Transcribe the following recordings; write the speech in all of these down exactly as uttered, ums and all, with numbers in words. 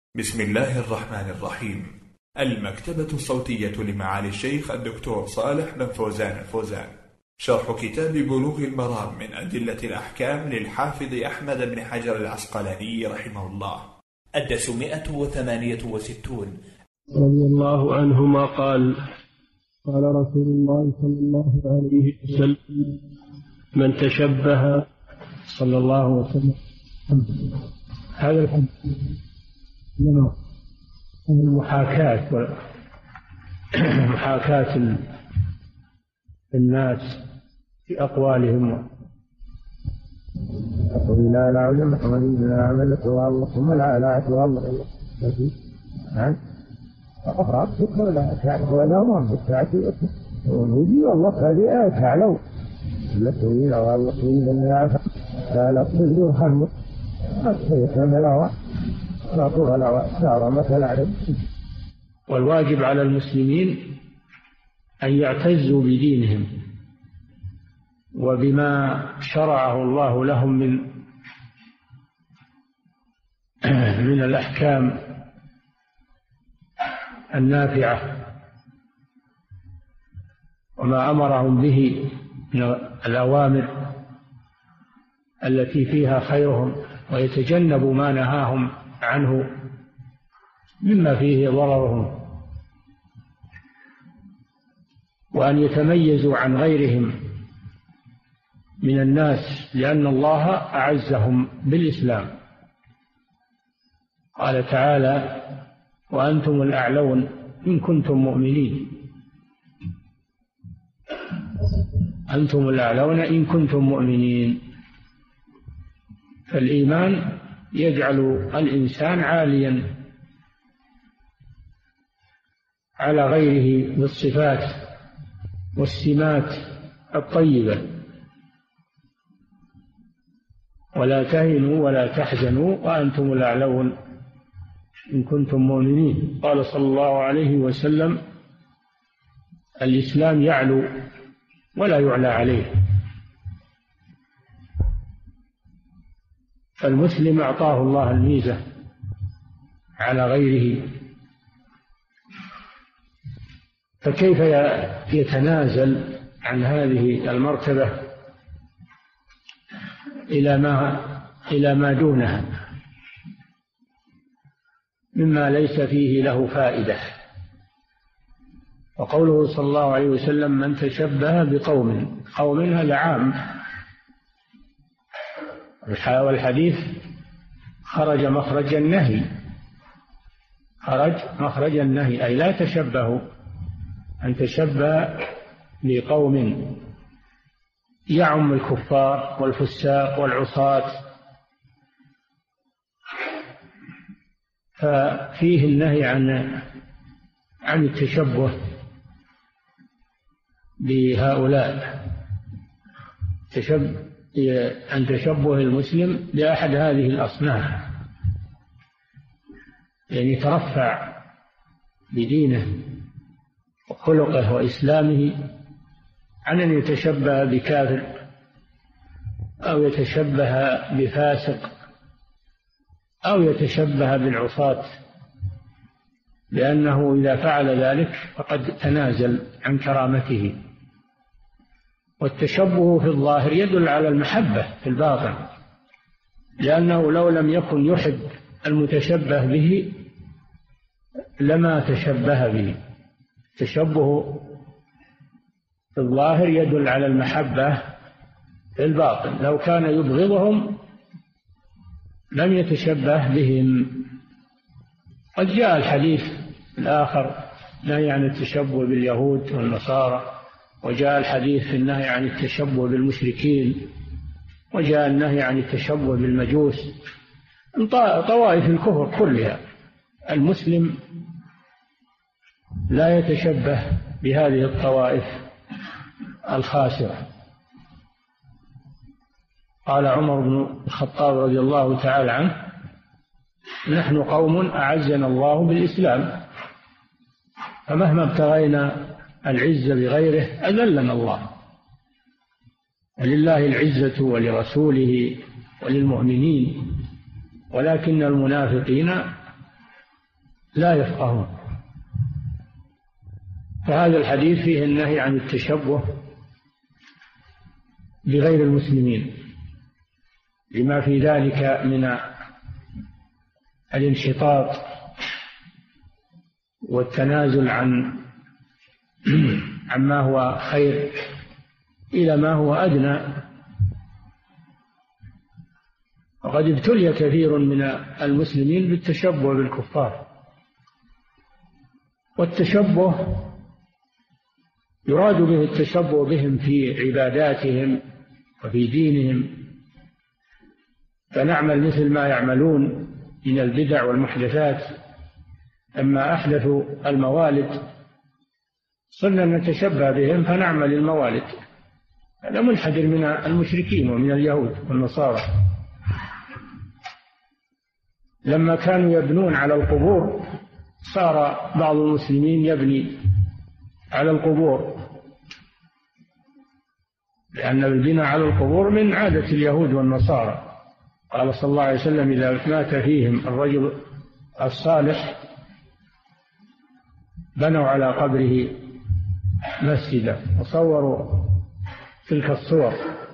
بسم الله الرحمن الرحيم. المكتبة الصوتية لمعالي الشيخ الدكتور صالح بن فوزان الفوزان، شرح كتاب بلوغ المرام من أدلة الأحكام للحافظ أحمد بن حجر العسقلاني رحمه الله، الدرس مئة وثمانية وستون. رضي الله عنهما قال: قال رسول الله صلى الله عليه وسلم: من تشبه صلى الله وسلم. هذا الحديث من المحاكاة محاكاة الناس في أقوالهم. لا لا علم ولا عملت والله لا لا والله ها أخرج شكر لا تعرف ولا ما بتعرف ونودي والله هذه تعلو لا تقول والله إن لا لا تقول هم أصير لا لا تقول لا صار مثلا. والواجب على المسلمين أن يعتزوا بدينهم وبما شرعه الله لهم من من الأحكام النافعة وما أمرهم به من الأوامر التي فيها خيرهم، ويتجنبوا ما نهاهم عنه مما فيه ضررهم، وأن يتميزوا عن غيرهم من الناس، لأن الله أعزهم بالإسلام. قال تعالى: وأنتم الأعلون إن كنتم مؤمنين. أنتم الأعلون إن كنتم مؤمنين. فالإيمان يجعل الإنسان عاليا على غيره بالصفات والسمات الطيبة. ولا تهنوا ولا تحزنوا وأنتم الأعلون إن كنتم مؤمنين. قال صلى الله عليه وسلم: الإسلام يعلو ولا يعلى عليه. فالمسلم أعطاه الله الميزة على غيره، فكيف يتنازل عن هذه المرتبة إلى ما إلى ما دونها مما ليس فيه له فائدة؟ وقوله صلى الله عليه وسلم: من تشبه بقوم. قوم هذا عام، والحديث خرج مخرج النهي، خرج مخرج النهي أي لا تشبهوا. أن تشبه بقوم يعم الكفار والفساق والعصاة، ففيه النهي عن عن التشبه بهؤلاء، تشبه عن تشبه المسلم بأحد هذه الأصناف، يعني يترفع بدينه وخلقه وإسلامه عن أن يتشبه بكافر أو يتشبه بفاسق أو يتشبه بالعصاة، لأنه إذا فعل ذلك فقد تنازل عن كرامته. والتشبه في الظاهر يدل على المحبة في الباطن، لأنه لو لم يكن يحب المتشبه به لما تشبه به. التشبه في الظاهر يدل على المحبة في الباطن، لو كان يبغضهم لم يتشبه بهم. قد جاء الحديث الآخر نهي عن التشبه باليهود والنصارى، وجاء الحديث في النهي عن التشبه بالمشركين، وجاء النهي عن التشبه بالمجوس، طوائف الكفر كلها. المسلم لا يتشبه بهذه الطوائف الخاسرة. قال عمر بن الخطاب رضي الله تعالى عنه: نحن قوم أعزنا الله بالإسلام، فمهما ابتغينا العزة بغيره أذلنا الله. ولله العزة ولرسوله وللمؤمنين ولكن المنافقين لا يفقهون. فهذا الحديث فيه النهي عن التشبه بغير المسلمين لما في ذلك من الانحطاط والتنازل عن عما هو خير إلى ما هو أدنى. وقد ابتلي كثير من المسلمين بالتشبه بالكفار، والتشبه يراد به التشبه بهم في عباداتهم وفي دينهم، فنعمل مثل ما يعملون من البدع والمحدثات. لما أحدثوا الموالد صرنا نتشبه بهم فنعمل الموالد. هذا منحدر من المشركين ومن اليهود والنصارى. لما كانوا يبنون على القبور صار بعض المسلمين يبني على القبور، لأن البناء على القبور من عادة اليهود والنصارى. قال صلى الله عليه وسلم: إذا مات فيهم الرجل الصالح بنوا على قبره مسجدا وصوروا تلك الصور.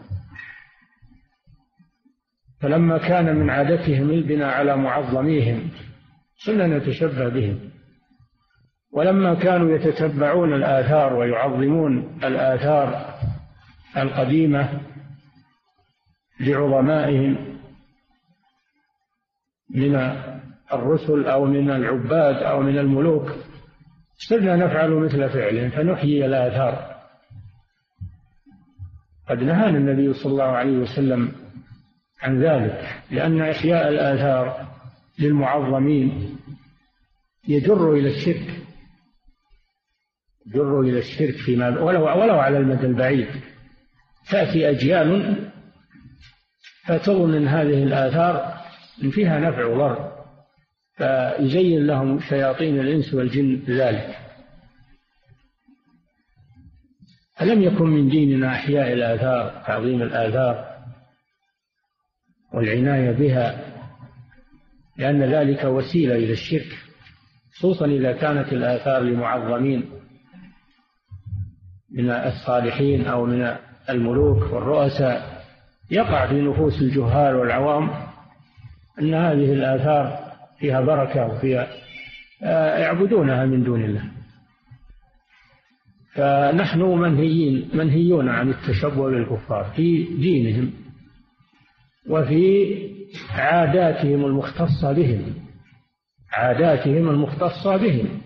فلما كان من عادتهم البناء على معظميهم صرنا نتشبه بهم. ولما كانوا يتتبعون الآثار ويعظمون الآثار القديمة لعظمائهم من الرسل أو من العباد أو من الملوك صرنا نفعل مثل فعلهم فنحيي الآثار. قد نهانا النبي صلى الله عليه وسلم عن ذلك، لأن إحياء الآثار للمعظمين يجر إلى الشرك، يجر إلى الشرك فيما ولو, ولو على المدى البعيد. تأتي أجيال فتظن أن هذه الآثار إن فيها نفع وضر، فيزين لهم شياطين الإنس والجن ذلك. ألم يكن من ديننا إحياء الآثار، تعظيم الآثار والعناية بها، لأن ذلك وسيلة إلى الشرك، خصوصا إذا كانت الآثار لمعظمين من الصالحين أو من الملوك والرؤساء. يقع في نفوس الجهال والعوام أن هذه الآثار فيها بركة وفيها يعبدونها من دون الله. فنحن منهيين منهيون عن التشبه بالكفار في دينهم وفي عاداتهم المختصة بهم، عاداتهم المختصة بهم،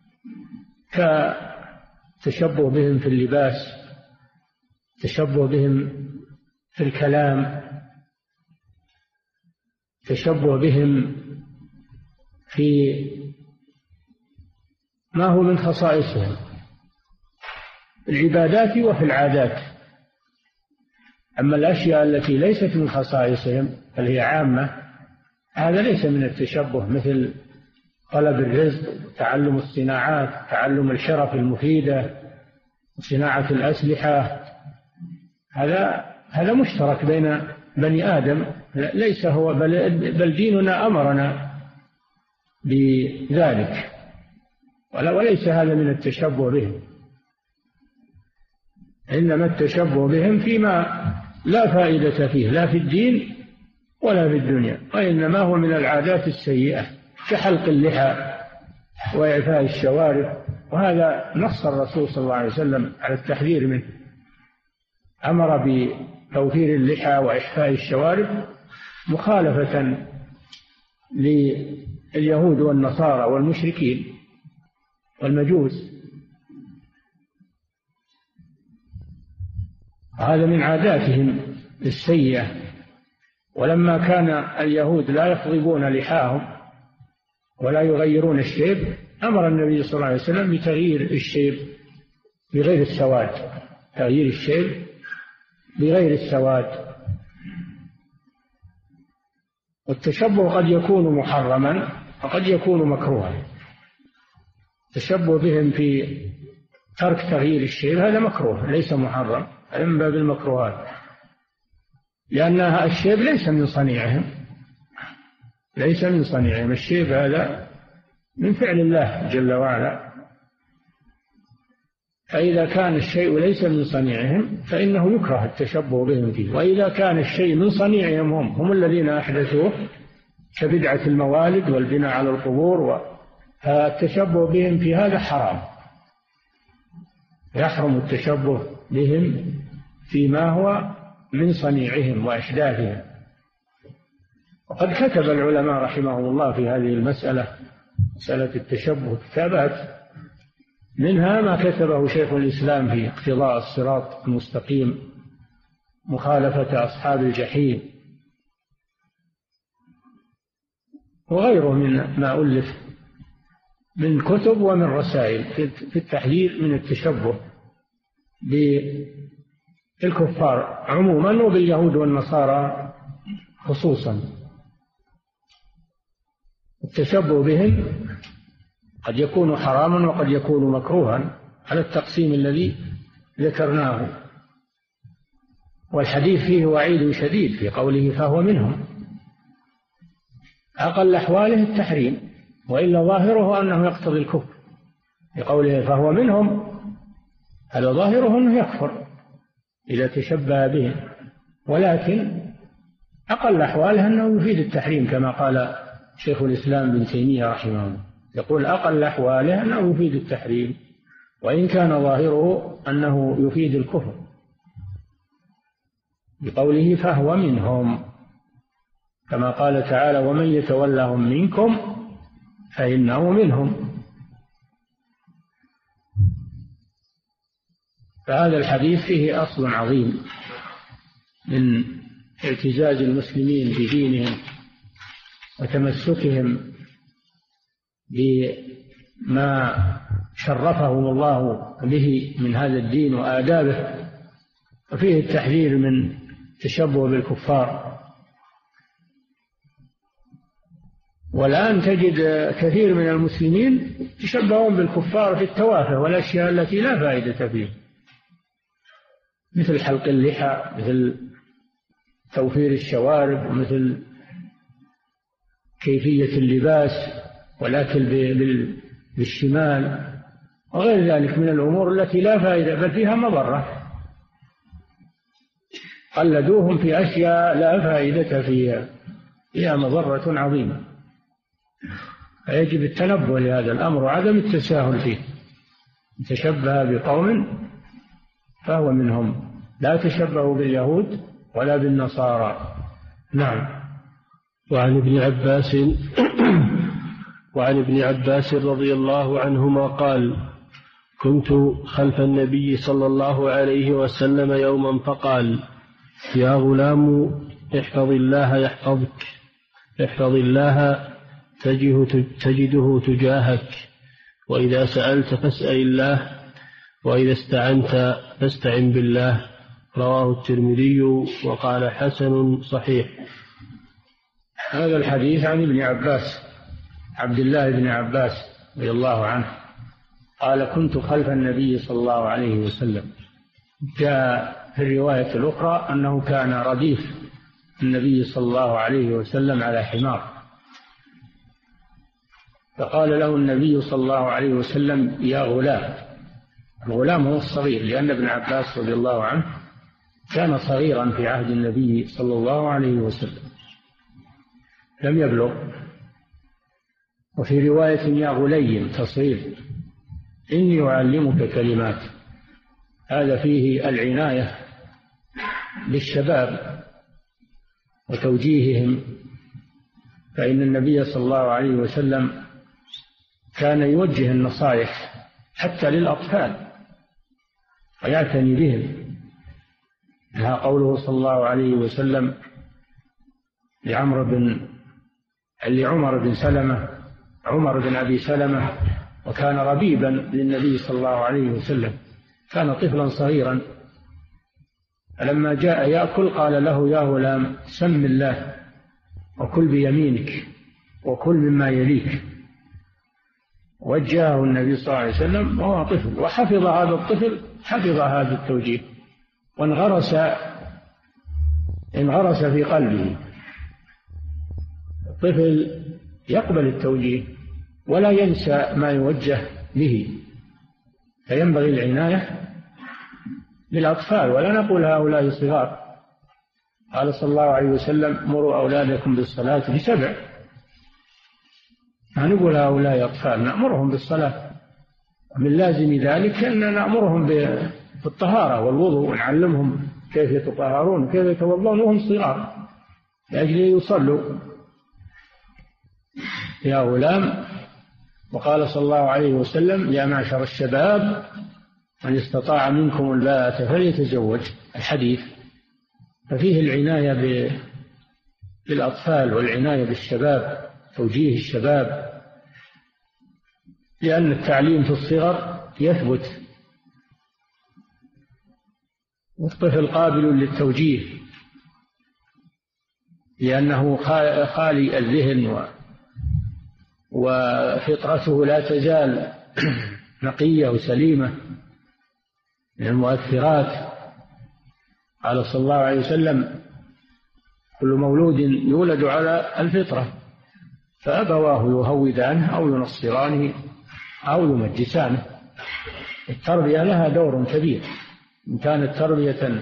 كتشبه بهم في اللباس، تشبه بهم في الكلام، تشبه بهم في ما هو من خصائصهم العبادات وفي العادات. أما الأشياء التي ليست من خصائصهم بل هي عامة هذا ليس من التشبه، مثل طلب الرزق، تعلم الصناعات، تعلم الحرف المفيدة، صناعة الأسلحة. هذا هذا مشترك بين بني آدم، ليس هو بل, بل ديننا أمرنا بذلك، وليس هذا من التشبه بهم. إنما التشبه بهم فيما لا فائدة فيه لا في الدين ولا في الدنيا، وإنما هو من العادات السيئة كحلق اللحى وإعفاء الشوارب، وهذا نص الرسول صلى الله عليه وسلم على التحذير منه. أمر بتوفير اللحى وإحفاء الشوارب مخالفة لليهود والنصارى والمشركين والمجوس. هذا من عاداتهم السيئة. ولما كان اليهود لا يخضبون لحاهم ولا يغيرون الشيب أمر النبي صلى الله عليه وسلم بتغيير الشيب بغير السواد، تغيير الشيب بغير السواد. والتشبه قد يكون محرما وقد يكون مكروها. التشبه بهم في ترك تغيير الشيب هذا مكروه ليس محرم، هذا من باب المكروهات، لأن الشيب ليس من صنيعهم، ليس من صنيعهم. الشيب هذا من فعل الله جل وعلا. فإذا كان الشيء ليس من صنيعهم فإنه يكره التشبه بهم فيه، وإذا كان الشيء من صنيعهم هم هم الذين أحدثوه كبدعة الموالد والبناء على القبور، فالتشبه بهم في هذا حرام، يحرم التشبه بهم فيما هو من صنيعهم وإحداثهم. وقد كتب العلماء رحمهم الله في هذه المسألة، مسألة التشبه، كتابات، منها ما كتبه شيخ الإسلام في اقتضاء الصراط المستقيم، مخالفة أصحاب الجحيم، وغيره من ما ألف من كتب ومن رسائل في التحذير من التشبه بالكفار عموما وباليهود والنصارى خصوصا. التشبه بهم قد يكون حراما وقد يكون مكروها على التقسيم الذي ذكرناه، والحديث فيه وعيد شديد في قوله فهو منهم. أقل أحواله التحريم، وإلا ظاهره أنه يقتضي الكفر. في قوله فهو منهم هذا ظاهره أنه يكفر إذا تشبه بهم، ولكن أقل أحواله أنه يفيد التحريم كما قال شيخ الإسلام بن تيمية رحمه الله، يقول أقل أحواله أنه يفيد التحريم وإن كان ظاهره أنه يفيد الكفر، بقوله فهو منهم، كما قال تعالى ومن يتولهم منكم فإنه منهم. فهذا الحديث فيه أصل عظيم من اعتزاز المسلمين بدينهم وتمسكهم بما شرفهم الله به من هذا الدين وآدابه، وفيه التحذير من التشبه بالكفار. والآن تجد كثير من المسلمين يتشبهون بالكفار في التوافه والأشياء التي لا فائدة فيها، مثل حلق اللحى، مثل توفير الشوارب، مثل كيفية اللباس والأكل بالشمال وغير ذلك من الأمور التي لا فائدة بل فيها مضرة. قلدوهم في أشياء لا فائدة فيها، فيها مضرة عظيمة. فيجب التنبه لهذا الأمر وعدم التساهل فيه. تشبه بقوم فهو منهم، لا تشبهوا باليهود ولا بالنصارى. نعم. وعن ابن عباس وعن ابن عباس رضي الله عنهما قال كنت خلف النبي صلى الله عليه وسلم يوما فقال يا غلام احفظ الله يحفظك، احفظ الله تجده تجاهك، وإذا سألت فاسأل الله، وإذا استعنت فاستعن بالله. رواه الترمذي وقال حسن صحيح. هذا الحديث عن ابن عباس عبد الله بن عباس رضي الله عنه قال كنت خلف النبي صلى الله عليه وسلم. جاء في الرواية الأخرى أنه كان رديف النبي صلى الله عليه وسلم على حمار، فقال له النبي صلى الله عليه وسلم يا غلام. الغلام هو الصغير، لأن ابن عباس رضي الله عنه كان صغيرا في عهد النبي صلى الله عليه وسلم، لم يبلغ. وفي رواية يا غلي تصغير، إني أعلمك كلمات. هذا فيه العناية بالشباب وتوجيههم، فإن النبي صلى الله عليه وسلم كان يوجه النصائح حتى للأطفال ويعتني بهم. لها قوله صلى الله عليه وسلم لعمر بن لعمر بن سلمة عمر بن أبي سلمة، وكان ربيبا للنبي صلى الله عليه وسلم، كان طفلا صغيرا، فلما جاء يأكل قال له يا غلام سم الله وكل بيمينك وكل مما يليك. وجهه النبي صلى الله عليه وسلم وهو طفل، وحفظ هذا الطفل حفظ هذا التوجيه وانغرس انغرس في قلبه. الطفل يقبل التوجيه ولا ينسى ما يوجه به، فينبغي العناية بالأطفال. ولا نقول هؤلاء صغار. قال صلى الله عليه وسلم مروا أولادكم بالصلاة بسبع، ما نقول هؤلاء أطفال، نأمرهم بالصلاة. من لازم ذلك أن نأمرهم بالطهارة والوضوء، ونعلمهم كيف يتطهرون وكيف يتوضؤون وهم صغار لأجل يصلوا يا غلام. وقال صلى الله عليه وسلم يا معشر الشباب من استطاع منكم الباءة فليتزوج، الحديث. ففيه العناية بالأطفال والعناية بالشباب، توجيه الشباب، لأن التعليم في الصغر يثبت، والطفل قابل للتوجيه لأنه خالي الذهن وفطرته لا تزال نقية وسليمة من المؤثرات. قال صلى الله عليه وسلم كل مولود يولد على الفطرة فأبواه يهودانه أو ينصرانه أو يمجسانه. التربية لها دور كبير، إن كانت تربية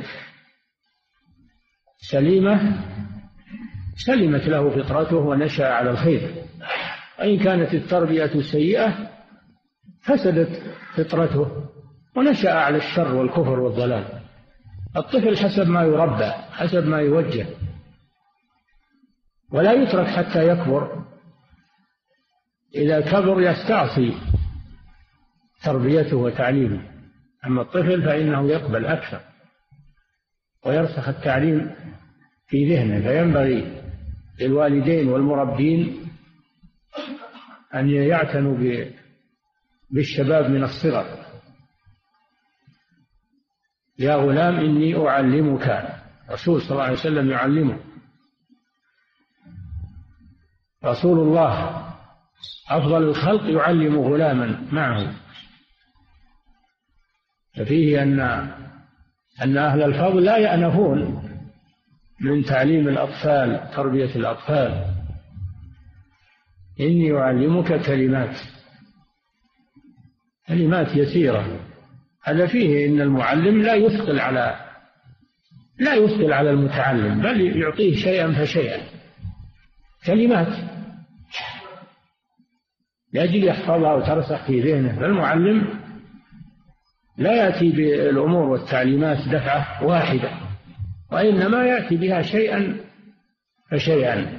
سليمة سلمت له فطرته ونشأ على الخير، وإن كانت التربية سيئة فسدت فطرته ونشأ على الشر والكفر والضلال. الطفل حسب ما يربى، حسب ما يوجه، ولا يترك حتى يكبر. إذا كبر يستعصي تربيته وتعليمه. أما الطفل فإنه يقبل أكثر ويرسخ التعليم في ذهنه. فينبغي للوالدين والمربين أن يعتنوا بالشباب من الصغر. يا غلام إني أعلمك، رسول صلى الله عليه وسلم يعلمه. رسول الله أفضل الخلق يعلم غلاما معه. ففيه أن أن أهل الفضل لا يأنفون من تعليم الأطفال، تربية الأطفال. إني أعلمك كلمات، كلمات يسيرة. هذا فيه إن المعلم لا يثقل على لا يثقل على المتعلم، بل يعطيه شيئا فشيئا، كلمات لأجل يحفظها وترسخ في ذهنه. فالمعلم لا يأتي بالأمور والتعليمات دفعة واحدة، وإنما يأتي بها شيئا فشيئا.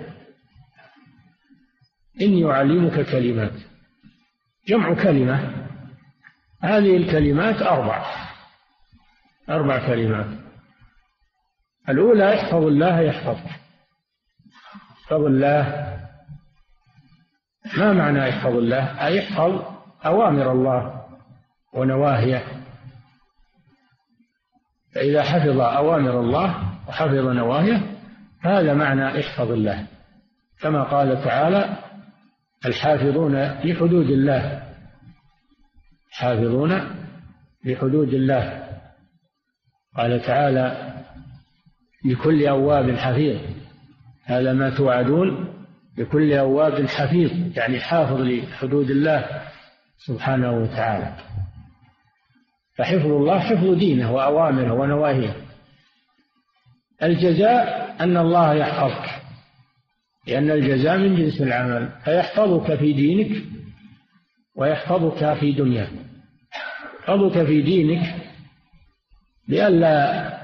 إني أعلمك كلمات، جمع كلمة. هذه الكلمات أربع أربع كلمات. الأولى احفظ الله يحفظك. احفظ الله، ما معنى احفظ الله؟ أي احفظ أوامر الله ونواهيه. فإذا حفظ أوامر الله وحفظ نواهيه هذا معنى احفظ الله، كما قال تعالى الحافظون لحدود الله، حافظون لحدود الله. قال تعالى لكل أواب حفيظ، هذا ما توعدون، لكل أواب حفيظ، يعني حافظ لحدود الله سبحانه وتعالى. فحفظ الله حفظ دينه وأوامره ونواهيه. الجزاء أن الله يحفظك، لأن الجزاء من جنس العمل، فيحفظك في دينك ويحفظك في دنياك. يحفظك في دينك لئلا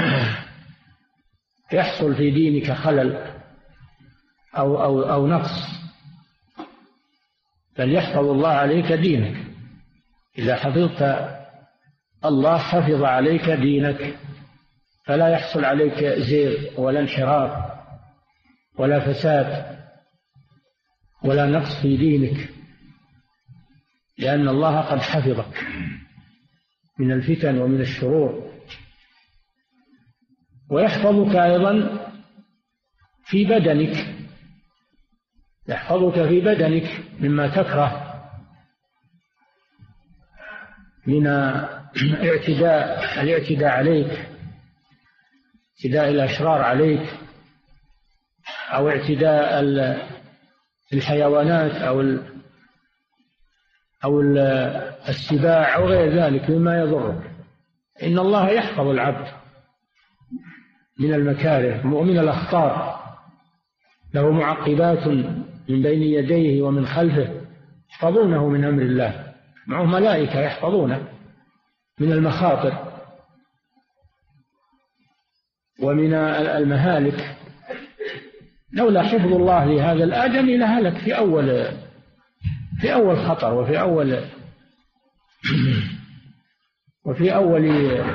يحصل في دينك خلل أو, أو, أو نقص، بل يحفظ الله عليك دينك. إذا حفظت الله حفظ عليك دينك، فلا يحصل عليك زيغ ولا انحراف ولا فساد ولا نقص في دينك، لأن الله قد حفظك من الفتن ومن الشرور. ويحفظك أيضا في بدنك، يحفظك في بدنك مما تكره من اعتداء الاعتداء عليك، اعتداء الأشرار عليك، أو اعتداء الحيوانات أو أو السباع أو غير ذلك مما يضره. إن الله يحفظ العبد من المكاره ومن الأخطار، له معقبات من بين يديه ومن خلفه يحفظونه من أمر الله، معه ملائكة يحفظونه من المخاطر ومن المهالك. لولا حفظ الله لهذا الآدمي لهلك في أول في أول خطر وفي أول وفي أول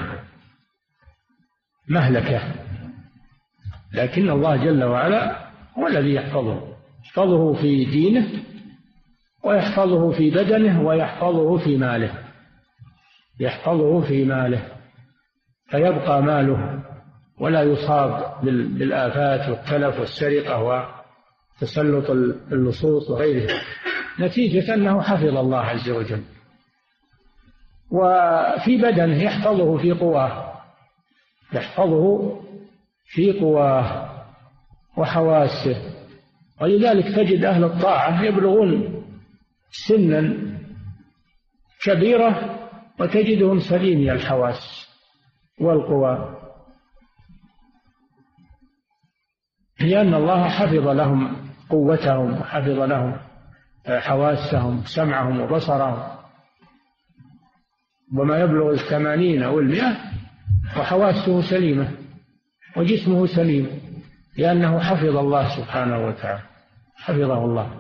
مهلكة، لكن الله جل وعلا هو الذي يحفظه، يحفظه في دينه ويحفظه في بدنه ويحفظه في ماله، يحفظه في ماله فيبقى ماله ولا يصاب بالآفات والتلف والسرقة وتسلط اللصوص وغيره، نتيجة أنه حفظ الله عز وجل. وفي بدنه يحفظه في قواه، يحفظه في قواه وحواسه. ولذلك تجد أهل الطاعة يبلغون سنا كبيرة وتجدهم سليمي الحواس والقوى، لأن الله حفظ لهم قوتهم وحفظ لهم حواسهم، سمعهم وبصرهم، وما يبلغ الثمانين أو المئة وحواسه سليمة وجسمه سليم، لأنه حفظ الله سبحانه وتعالى، حفظه الله.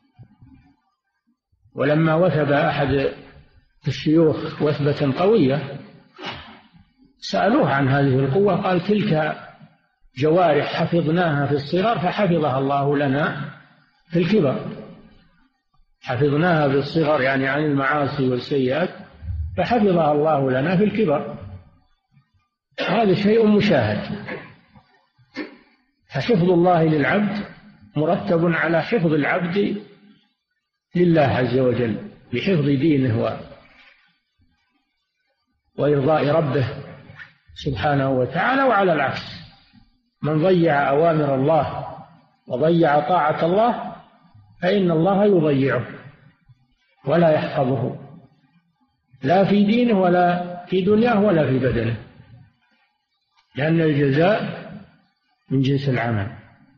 ولما وثب أحد الشيوخ وثبة قوية سألوه عن هذه القوة، قال: تلك جوارح حفظناها في الصغر فحفظها الله لنا في الكبر. حفظناها في الصغر يعني عن المعاصي والسيئات، فحفظها الله لنا في الكبر. هذا شيء مشاهد. فحفظ الله للعبد مرتب على حفظ العبد لله عز وجل بحفظ دينه و... وإرضاء ربه سبحانه وتعالى. وعلى العكس، من ضيع أوامر الله وضيع طاعة الله فإن الله يضيعه ولا يحفظه، لا في دينه ولا في دنياه ولا في بدنه، لأن الجزاء من جنس العمل.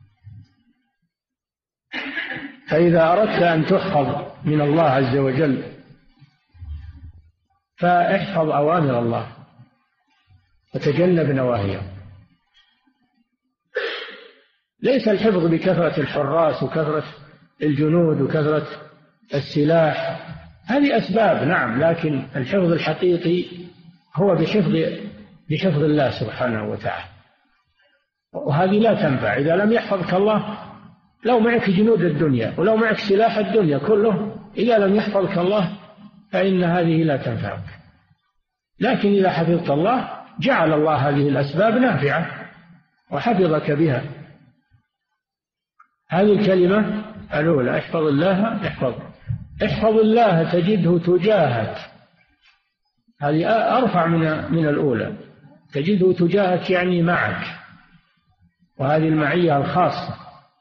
فإذا أردت أن تحفظ من الله عز وجل فاحفظ أوامر الله وتجنب نواهيه. ليس الحفظ بكثرة الحراس وكثرة الجنود وكثرة السلاح، هذه أسباب نعم، لكن الحفظ الحقيقي هو بحفظ بحفظ الله سبحانه وتعالى، وهذه لا تنفع إذا لم يحفظك الله. لو معك جنود الدنيا ولو معك سلاح الدنيا كله، إذا لم يحفظك الله فإن هذه لا تنفعك. لكن إذا حفظت الله جعل الله هذه الأسباب نافعة وحفظك بها. هذه الكلمة الأولى: احفظ الله يحفظ. احفظ الله تجده تجاهك، هذه أرفع من من الأولى. تجده تجاهك يعني معك، وهذه المعية الخاصة،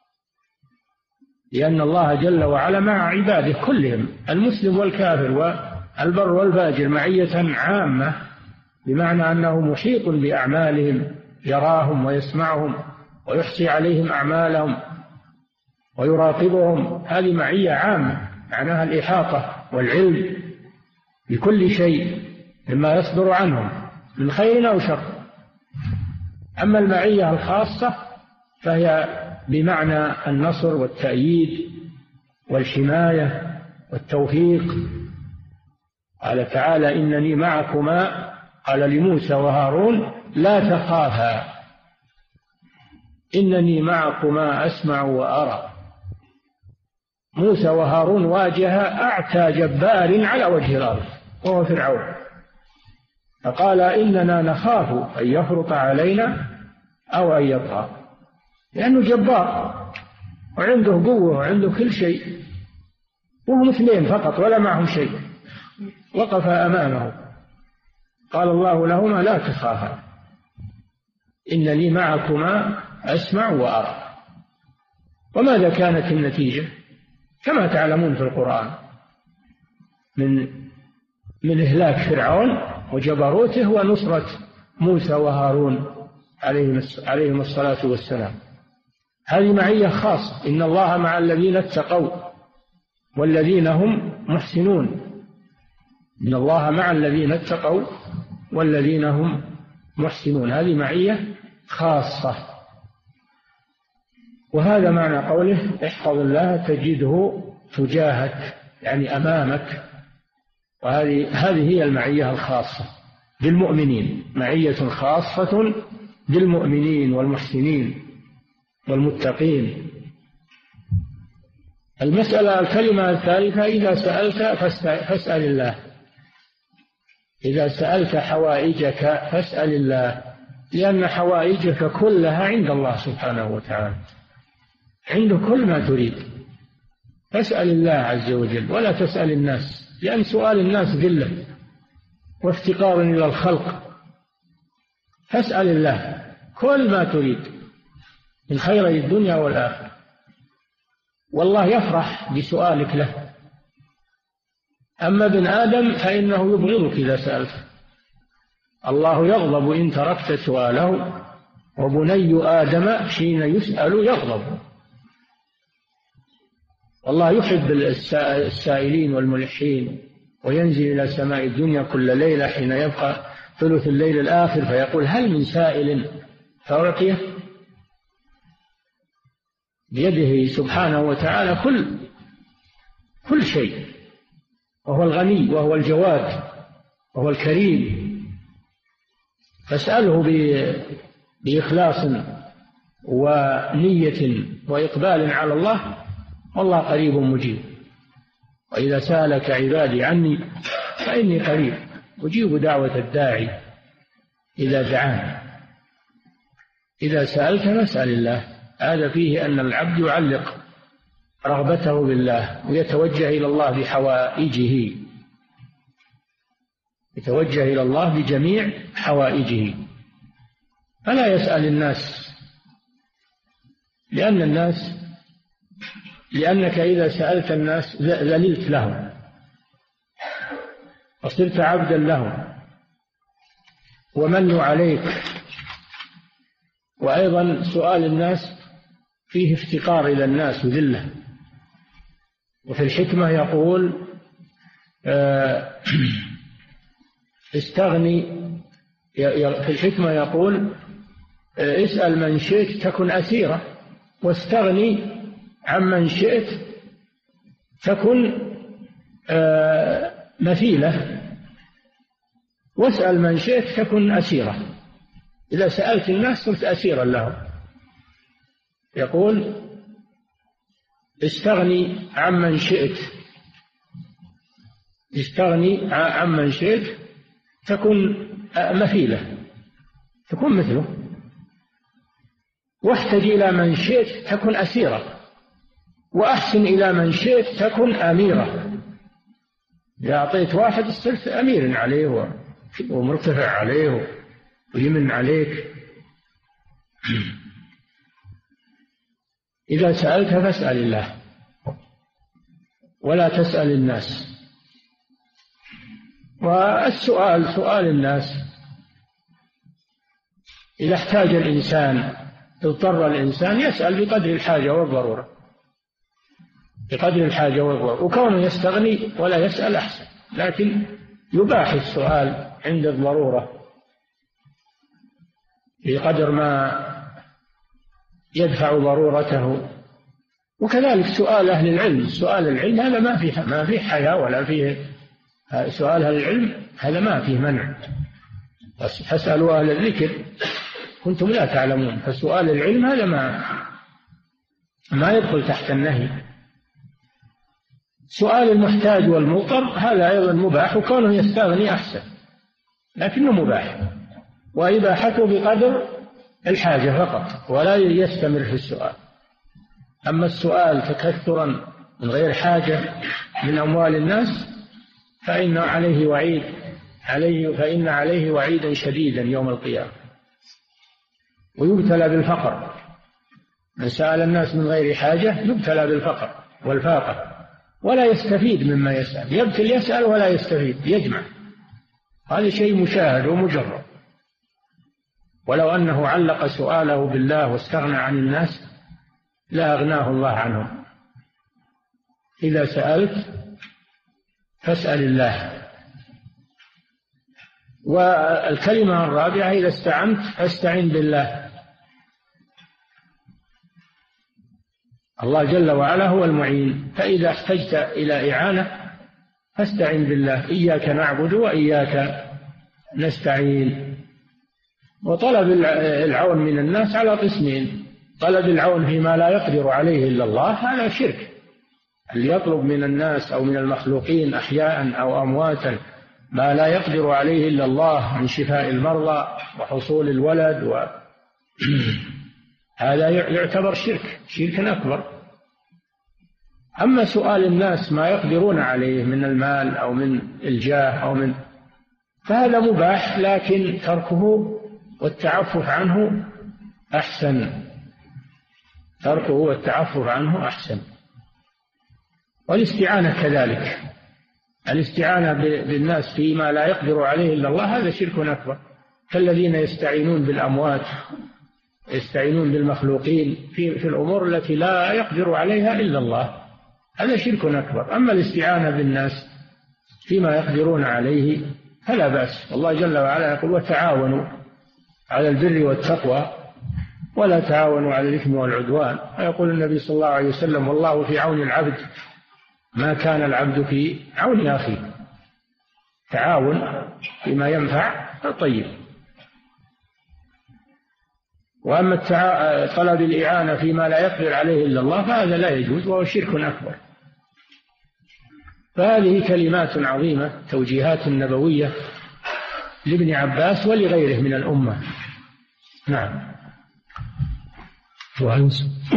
لأن الله جل وعلا مع عباده كلهم، المسلم والكافر والبر والفاجر، معية عامة، بمعنى أنه محيط بأعمالهم، يراهم ويسمعهم ويحصي عليهم أعمالهم ويراقبهم. هذه معية عامة، معناها الإحاطة والعلم بكل شيء مما يصدر عنهم من خير أو شر. أما المعية الخاصة فهي بمعنى النصر والتأييد والحماية والتوفيق. قال تعالى: إنني معكما، قال لموسى وهارون: لا تخافا إنني معكما أسمع وأرى. موسى وهارون واجه أعتى جبار على وجه الأرض وهو فرعون، فقال: إننا نخاف أن يفرط علينا أو أن يطغى، لأنه جبار وعنده قوة وعنده كل شيء، وهم اثنين فقط ولا معهم شيء. وقف أمامه، قال الله لهما: لا تخافا إنني معكما أسمع وأرى. وماذا كانت النتيجة؟ كما تعلمون في القرآن: من من إهلاك فرعون وجبروته ونصرة موسى وهارون عليهم الصلاة والسلام. هذه معية خاصة، إن الله مع الذين اتقوا والذين هم محسنون. إن الله مع الذين اتقوا والذين هم محسنون، هذه معية خاصة. وهذا معنى قوله احفظ الله تجده تجاهك، يعني أمامك. وهذه هذه هي المعية الخاصة بالمؤمنين، معية خاصة بالمؤمنين والمحسنين والمتقين. المسألة الكلمة الثالثة إذا سألت فاسأل الله. إذا سألت حوائجك فاسأل الله، لأن حوائجك كلها عند الله سبحانه وتعالى، عنده كل ما تريد. فاسأل الله عز وجل ولا تسأل الناس، لأن سؤال الناس ذلة وافتقار إلى الخلق. فاسأل الله كل ما تريد من خيري الدنيا والآخرة، والله يفرح بسؤالك له. أما ابن آدم فإنه يبغضك إذا سألته. الله يغضب إن تركت سؤاله، وبني آدم حين يسأل يغضب. والله يحب السائلين والملحين، وينزل إلى سماء الدنيا كل ليلة حين يبقى ثلث الليل الآخر فيقول هل من سائل فأعطيه. بيده سبحانه وتعالى كل كل شيء، وهو الغني وهو الجواد وهو الكريم. فاسأله بإخلاص ونية وإقبال على الله، والله قريب مجيب. وإذا سألك عبادي عني فإني قريب أجيب دعوة الداعي إذا دعاني. إذا سألت فاسأل الله. هذا فيه أن العبد يعلق رغبته بالله ويتوجه إلى الله بحوائجه، يتوجه إلى الله بجميع حوائجه، فلا يسأل الناس، لأن الناس لأنك إذا سألت الناس ذللت لهم وصرت عبدا لهم ومنوا عليك. وأيضا سؤال الناس فيه افتقار إلى الناس وذلة. وفي الحكمة يقول استغني، في الحكمة يقول اسأل من شئت تكن أسيرة، واستغني عمن شئت تكن مثيلة، واسأل من شئت تكن أسيرة. إذا سألت الناس صرت أسيرا لهم. يقول استغني عمن شئت، استغني عمن شئت تكن مثيلة، تكن مثله. واحتج إلى من شئت تكن أسيرة، وأحسن إلى من شئت تكن أميرة. إذا أعطيت واحد صرت أمير عليه ومرتفع عليه ويمن عليك. إذا سألت فاسأل الله ولا تسأل الناس. والسؤال سؤال الناس إذا احتاج الإنسان، اضطر الإنسان يسأل بقدر الحاجة والضرورة، بقدر الحاجة والضرورة. وكونه يستغني ولا يسأل أحسن، لكن يباح السؤال عند الضرورة بقدر ما يدفع ضرورته. وكذلك سؤال أهل العلم، سؤال العلم هذا ما فيه ما فيه حياة ولا فيه. سؤال أهل العلم هذا ما فيه منع. فاسألوا أهل الذكر كنتم لا تعلمون. فسؤال العلم هذا ما ما يدخل تحت النهي. سؤال المحتاج والمضطر هذا أيضا مباح، وكونه يستغني أحسن، لكنه مباح، وإباحته بقدر الحاجة فقط، ولا يستمر في السؤال. أما السؤال تكثرا من غير حاجة من أموال الناس فإن عليه وعيد عليه فإن عليه وعيدا شديدا يوم القيامة، ويبتلى بالفقر. من سأل الناس من غير حاجة يبتلى بالفقر والفاقة ولا يستفيد مما يسأل، يبتل يسأل ولا يستفيد، يجمع. هذا شيء مشاهد ومجرب. ولو أنه علق سؤاله بالله واستغنى عن الناس لا أغناه الله عنهم. إذا سألت فاسأل الله. والكلمة الرابعة إذا استعنت فاستعن بالله. الله جل وعلا هو المعين، فإذا احتجت إلى إعانة فاستعن بالله. إياك نعبد وإياك نستعين. وطلب العون من الناس على قسمين: طلب العون فيما لا يقدر عليه إلا الله، هذا شرك. اللي يطلب من الناس أو من المخلوقين أحياء أو أمواتا ما لا يقدر عليه إلا الله من شفاء المرضى وحصول الولد و... هذا يعتبر شرك، شرك أكبر. أما سؤال الناس ما يقدرون عليه من المال أو من الجاه أو من فهذا مباح، لكن تركه والتعفف عنه أحسن. تركه والتعفف عنه أحسن. والاستعانة كذلك. الاستعانة بالناس فيما لا يقدر عليه إلا الله هذا شرك أكبر، كالذين يستعينون بالأموات، يستعينون بالمخلوقين في, في الأمور التي لا يقدر عليها إلا الله، هذا شرك أكبر. أما الاستعانة بالناس فيما يقدرون عليه فلا بأس. الله جل وعلا يقول: وتعاونوا على البر والتقوى ولا تعاونوا على الإثم والعدوان. ويقول النبي صلى الله عليه وسلم: والله في عون العبد ما كان العبد في عون أخيه. تعاون فيما ينفع طيب. وأما طلب الإعانة فيما لا يقدر عليه إلا الله فهذا لا يجوز وهو شرك أكبر. فهذه كلمات عظيمة، توجيهات نبوية لابن عباس ولغيره من الأمة. نعم. وعن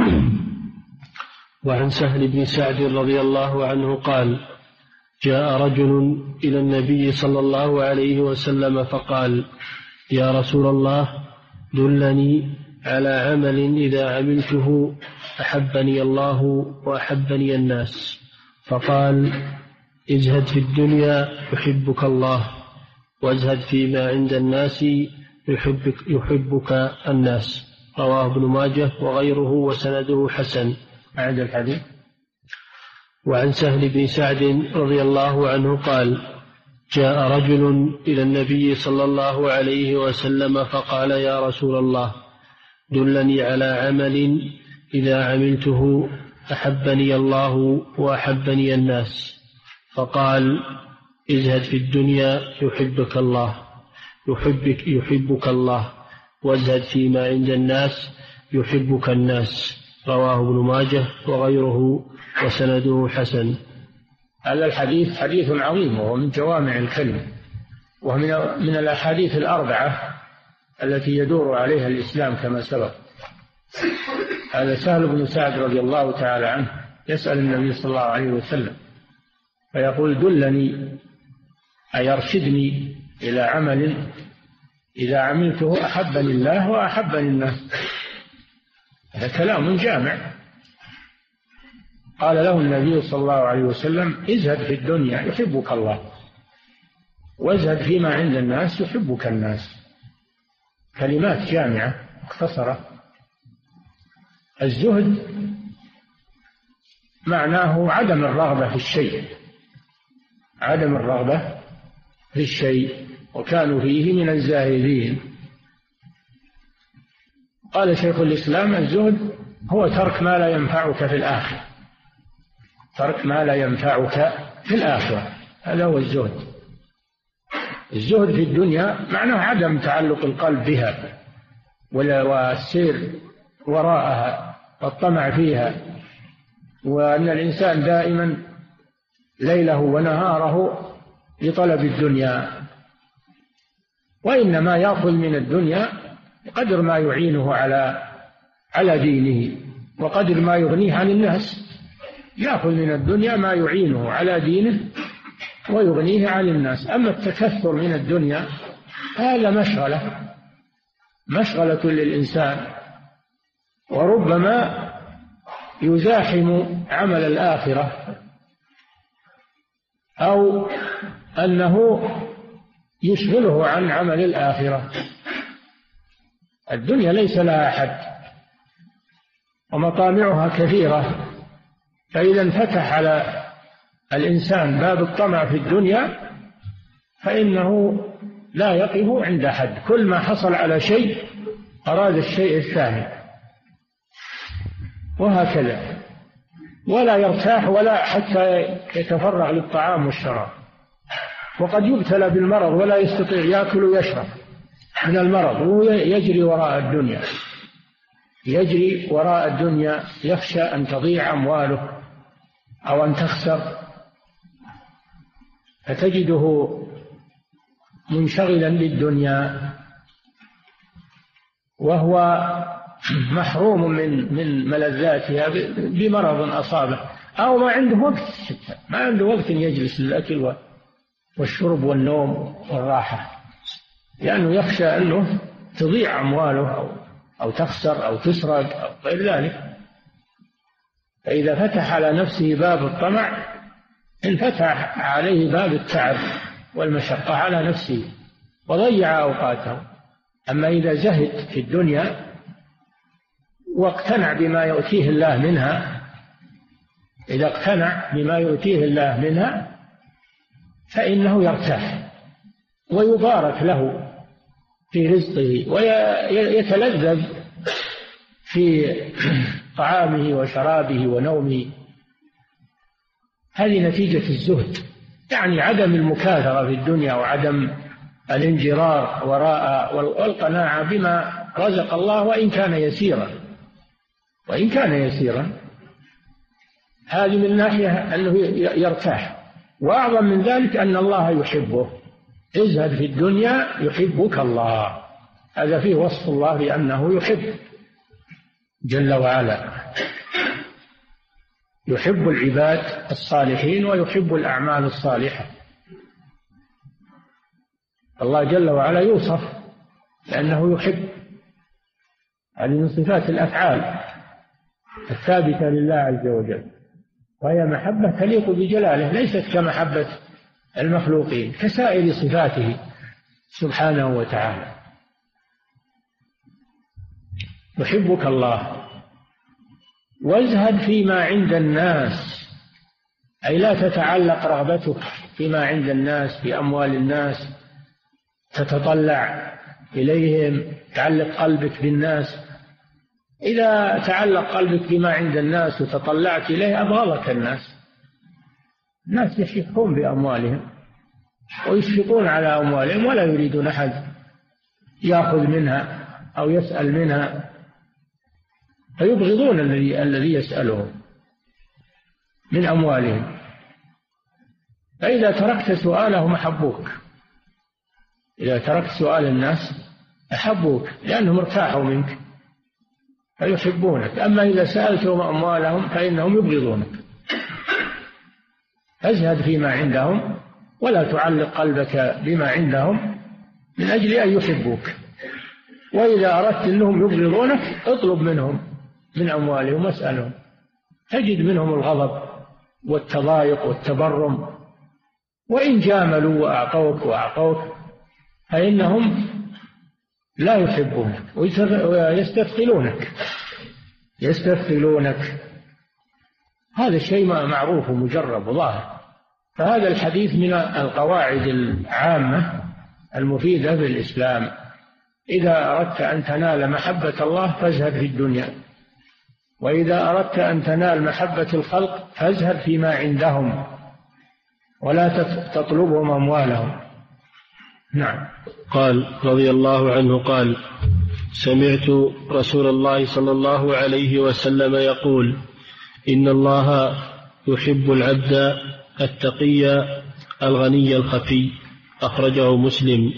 وعن سهل بن سعد رضي الله عنه قال: جاء رجل إلى النبي صلى الله عليه وسلم فقال: يا رسول الله، دلني على عمل إذا عملته أحبني الله وأحبني الناس. فقال: ازهد في الدنيا يحبك الله، وازهد فيما عند الناس يحبك, يحبك الناس. رواه ابن ماجه وغيره وسنده حسن. أعد الحديث. وعن سهل بن سعد رضي الله عنه قال: جاء رجل إلى النبي صلى الله عليه وسلم فقال: يا رسول الله، دلني على عمل إذا عملته أحبني الله وأحبني الناس. فقال: ازهد في الدنيا يحبك الله يحبك يحبك الله، وازهد فيما عند الناس يحبك الناس. رواه ابن ماجه وغيره وسنده حسن. هذا الحديث حديث عظيم، وهو من جوامع الكلم، ومن من الأحاديث الأربعة التي يدور عليها الإسلام كما سبق. هذا سهل بن سعد رضي الله تعالى عنه يسأل النبي صلى الله عليه وسلم فيقول: دلني، أي أرشدني إلى عمل إذا عملته أحبني الله وأحبني الناس. هذا كلام جامع. قال له النبي صلى الله عليه وسلم: ازهد في الدنيا يحبك الله، وازهد فيما عند الناس يحبك الناس. كلمات جامعة مختصرة. الزهد معناه عدم الرغبة في الشيء، عدم الرغبة في الشيء، وكانوا فيه من الزاهدين. قال شيخ الإسلام: الزهد هو ترك ما لا ينفعك في الآخرة، ترك ما لا ينفعك في الآخرة، هذا هو الزهد. الزهد في الدنيا معناه عدم تعلق القلب بها والسير وراءها والطمع فيها، وأن الإنسان دائما ليله ونهاره لطلب الدنيا، وإنما يأخذ من الدنيا قدر ما يعينه على على دينه وقدر ما يغنيه عن الناس. يأخذ من الدنيا ما يعينه على دينه ويغنيه عن الناس. أما التكثر من الدنيا هذا مشغلة مشغلة للإنسان، وربما يزاحم عمل الآخرة أو أنه يشغله عن عمل الآخرة. الدنيا ليس لها حد ومطامعها كثيرة، فإذا انفتح على الإنسان باب الطمع في الدنيا فإنه لا يقف عند حد، كل ما حصل على شيء أراد الشيء الثاني، وهكذا، ولا يرتاح ولا حتى يتفرغ للطعام والشراب. وقد يبتلى بالمرض ولا يستطيع يأكل ويشرب من المرض، وهو يجري وراء الدنيا، يجري وراء الدنيا، يخشى أن تضيع أمواله أو أن تخسر، فتجده منشغلا بالدنيا وهو محروم من من ملذاتها بمرض أصابه، أو ما عنده وقت، ما عنده وقت يجلس للأكل والشرب والنوم والراحة، لأنه يخشى أنه تضيع أمواله أو أو تخسر أو تسرق أو غير ذلك. فإذا فتح على نفسه باب الطمع انفتح عليه باب التعب والمشقة على نفسه وضيع أوقاته. أما إذا زهد في الدنيا واقتنع بما يؤتيه الله منها، إذا اقتنع بما يؤتيه الله منها فإنه يرتاح ويبارك له في رزقه ويتلذذ في طعامه وشرابه ونومه. هذه نتيجة الزهد، يعني عدم المكاثرة في الدنيا وعدم الانجرار وراء والقناعة بما رزق الله وإن كان يسيرا وإن كان يسيرا هذه من ناحية أنه يرتاح. وأعظم من ذلك أن الله يحبه. ازهد في الدنيا يحبك الله، هذا فيه وصف الله بأنه يحب جل وعلا، يحب العباد الصالحين ويحب الأعمال الصالحة. الله جل وعلا يوصف لأنه يحب، هذه من صفات الأفعال الثابتة لله عز وجل، وهي محبة تليق بجلاله، ليست كمحبة المخلوقين كسائر صفاته سبحانه وتعالى. يحبك الله. وازهد فيما عند الناس، أي لا تتعلق رغبتك فيما عند الناس، في أموال الناس، تتطلع إليهم، تعلق قلبك بالناس. إذا تعلق قلبك بما عند الناس وتطلعت إليه أبغضك الناس. الناس يشفقون بأموالهم ويشفقون على أموالهم ولا يريدون أحد يأخذ منها أو يسأل منها، فيبغضون الذي الذي يسألهم من أموالهم. فإذا تركت سؤالهم أحبوك، إذا تركت سؤال الناس أحبوك لأنهم ارتاحوا منك فيحبونك. أما إذا سألتهم أموالهم فإنهم يبغضونك. ازهد فيما عندهم ولا تعلق قلبك بما عندهم من أجل أن يحبوك. وإذا أردت أنهم يبغضونك اطلب منهم من أموالهم واسألهم، تجد منهم الغضب والتضايق والتبرم. وإن جاملوا وأعطوك وأعطوك فإنهم لا يحبونك ويستثقلونك يستثقلونك هذا الشيء معروف ومجرب وظاهر. فهذا الحديث من القواعد العامة المفيدة في الإسلام. إذا أردت أن تنال محبة الله فازهد في الدنيا، وإذا أردت أن تنال محبة الخلق فازهد فيما عندهم ولا تطلبهم أموالهم. نعم. قال رضي الله عنه قال: سمعت رسول الله صلى الله عليه وسلم يقول: إن الله يحب العبد التقي الغني الخفي. أخرجه مسلم.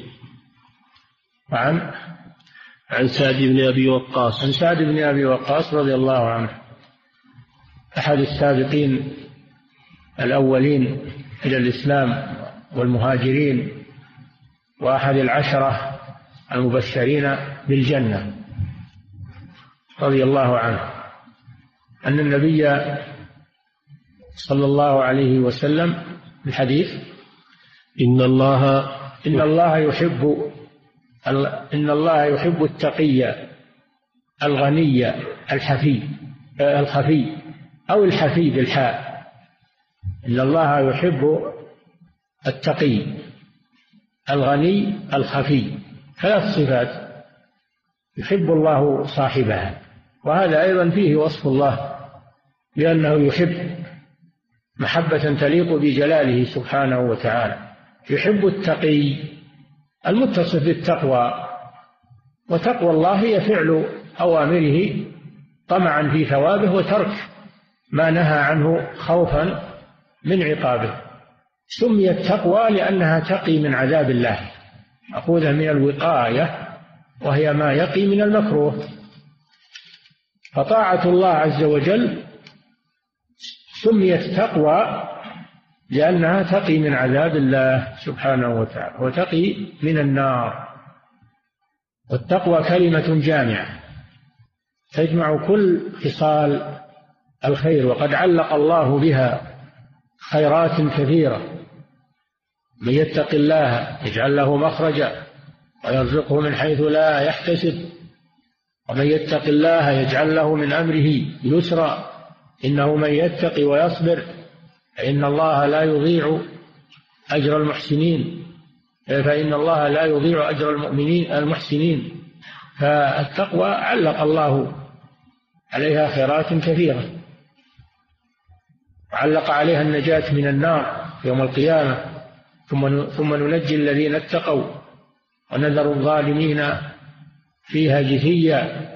عن عن سعد بن أبي وقاص عن سعد بن أبي وقاص رضي الله عنه، أحد السابقين الأولين إلى الإسلام والمهاجرين، وأحد العشرة المبشرين بالجنة، رضي الله عنه، أن النبي صلى الله عليه وسلم الحديث إن الله إن الله يحب إن الله يحب التقي الغني الحفي الخفي أو الحفي بالحاء. إن الله يحب التقي الغني الخفي، ثلاث صفات يحب الله صاحبها، وهذا أيضا فيه وصف الله لأنه يحب محبة تليق بجلاله سبحانه وتعالى. يحب التقي المتصف بالتقوى، وتقوى الله هي فعل أوامره طمعا في ثوابه وترك ما نهى عنه خوفا من عقابه. سميت تقوى لأنها تقي من عذاب الله، مأخوذة من الوقاية وهي ما يقي من المكروه. فطاعة الله عز وجل سميت تقوى لأنها تقي من عذاب الله سبحانه وتعالى وتقي من النار. والتقوى كلمة جامعة تجمع كل خصال الخير، وقد علق الله بها خيرات كثيرة. من يتق الله يجعل له مخرجا ويرزقه من حيث لا يحتسب، ومن يتق الله يجعل له من أمره يسرا، إنه من يتق ويصبر فإن الله لا يضيع أجر المحسنين فإن الله لا يضيع أجر المؤمنين المحسنين. فالتقوى علق الله عليها خيرات كثيرة، علق عليها النجاة من النار يوم القيامة، ثم ثم ننجي الذين اتقوا ونذر الظالمين فيها جثيا.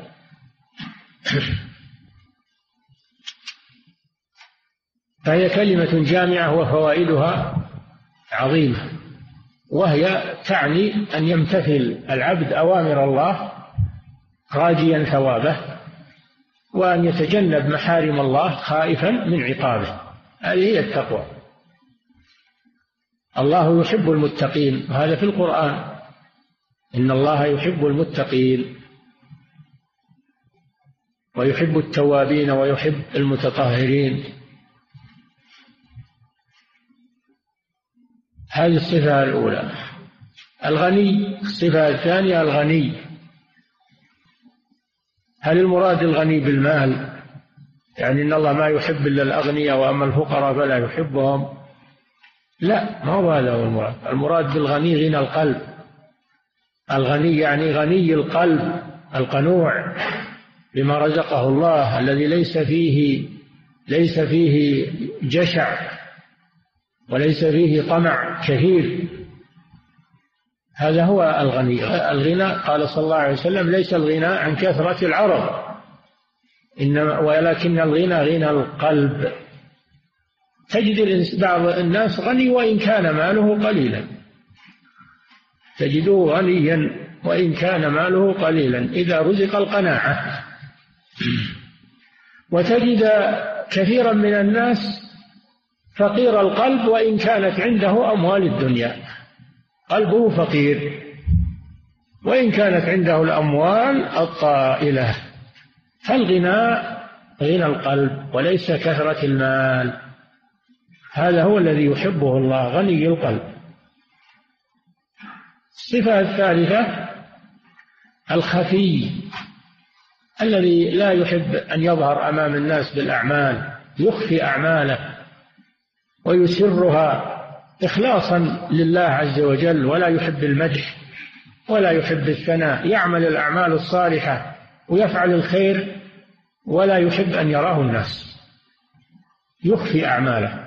فهي كلمة جامعة وفوائدها عظيمة، وهي تعني أن يمتثل العبد أوامر الله راجيا ثوابه، وأن يتجنب محارم الله خائفا من عقابه. هذه هي التقوى. الله يحب المتقين، وهذا في القرآن، إن الله يحب المتقين ويحب التوابين ويحب المتطهرين. هذه الصفة الأولى. الغني، الصفة الثانية الغني. هل المراد الغني بالمال؟ يعني إن الله ما يحب إلا الأغنياء وأما الفقراء فلا يحبهم؟ لا، ما هو هذا هو المراد. المراد بالغني غنى القلب. الغني يعني غني القلب القنوع بما رزقه الله، الذي ليس فيه ليس فيه جشع وليس فيه طمع كثير. هذا هو الغني. الغنى قال صلى الله عليه وسلم ليس الغنى عن كثرة العرض، إنما ولكن الغنى غنى القلب. تجد بعض الناس غني وإن كان ماله قليلا، تجده غنيا وإن كان ماله قليلا إذا رزق القناعة. وتجد كثيرا من الناس فقير القلب وإن كانت عنده أموال الدنيا، قلبه فقير وإن كانت عنده الأموال الطائلة. فالغنى غنى القلب وليس كثرة المال. هذا هو الذي يحبه الله، غني القلب. الصفة الثالثة الخفي، الذي لا يحب أن يظهر أمام الناس بالأعمال، يخفي أعماله ويسرها إخلاصا لله عز وجل، ولا يحب المدح ولا يحب الثناء. يعمل الأعمال الصالحة ويفعل الخير ولا يحب أن يراه الناس، يخفي أعماله.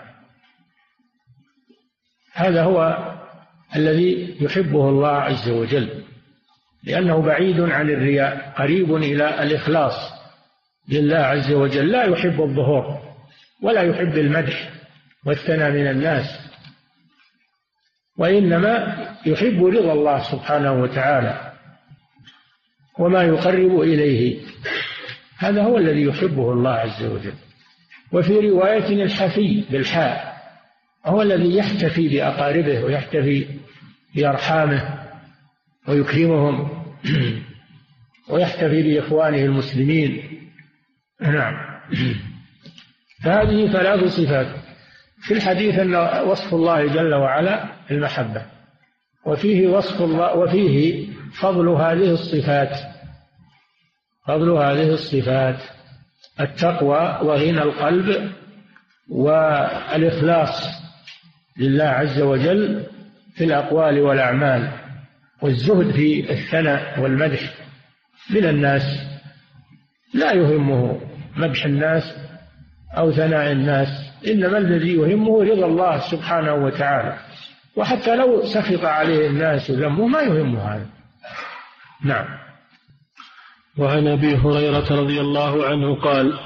هذا هو الذي يحبه الله عز وجل، لأنه بعيد عن الرياء، قريب إلى الإخلاص لله عز وجل. لا يحب الظهور ولا يحب المدح والثناء من الناس، وإنما يحب رضا الله سبحانه وتعالى وما يقرب إليه. هذا هو الذي يحبه الله عز وجل. وفي رواية الحفي بالحاء، هو الذي يحتفي بأقاربه ويحتفي بأرحامه ويكرمهم ويحتفي بإخوانه المسلمين. نعم. فهذه ثلاث صفات. في الحديث أن وصف الله جل وعلا المحبة، وفيه وصف الله، وفيه فضل هذه الصفات، فضل هذه الصفات التقوى وغنى القلب والإخلاص لله عز وجل في الأقوال والأعمال، والزهد في الثناء والمدح من الناس، لا يهمه مدح الناس أو ثناء الناس، إنما الذي يهمه رضا الله سبحانه وتعالى، وحتى لو سخط عليه الناس وذمه ما يهمه هذا. نعم. وعن أبي هريرة رضي الله عنه قال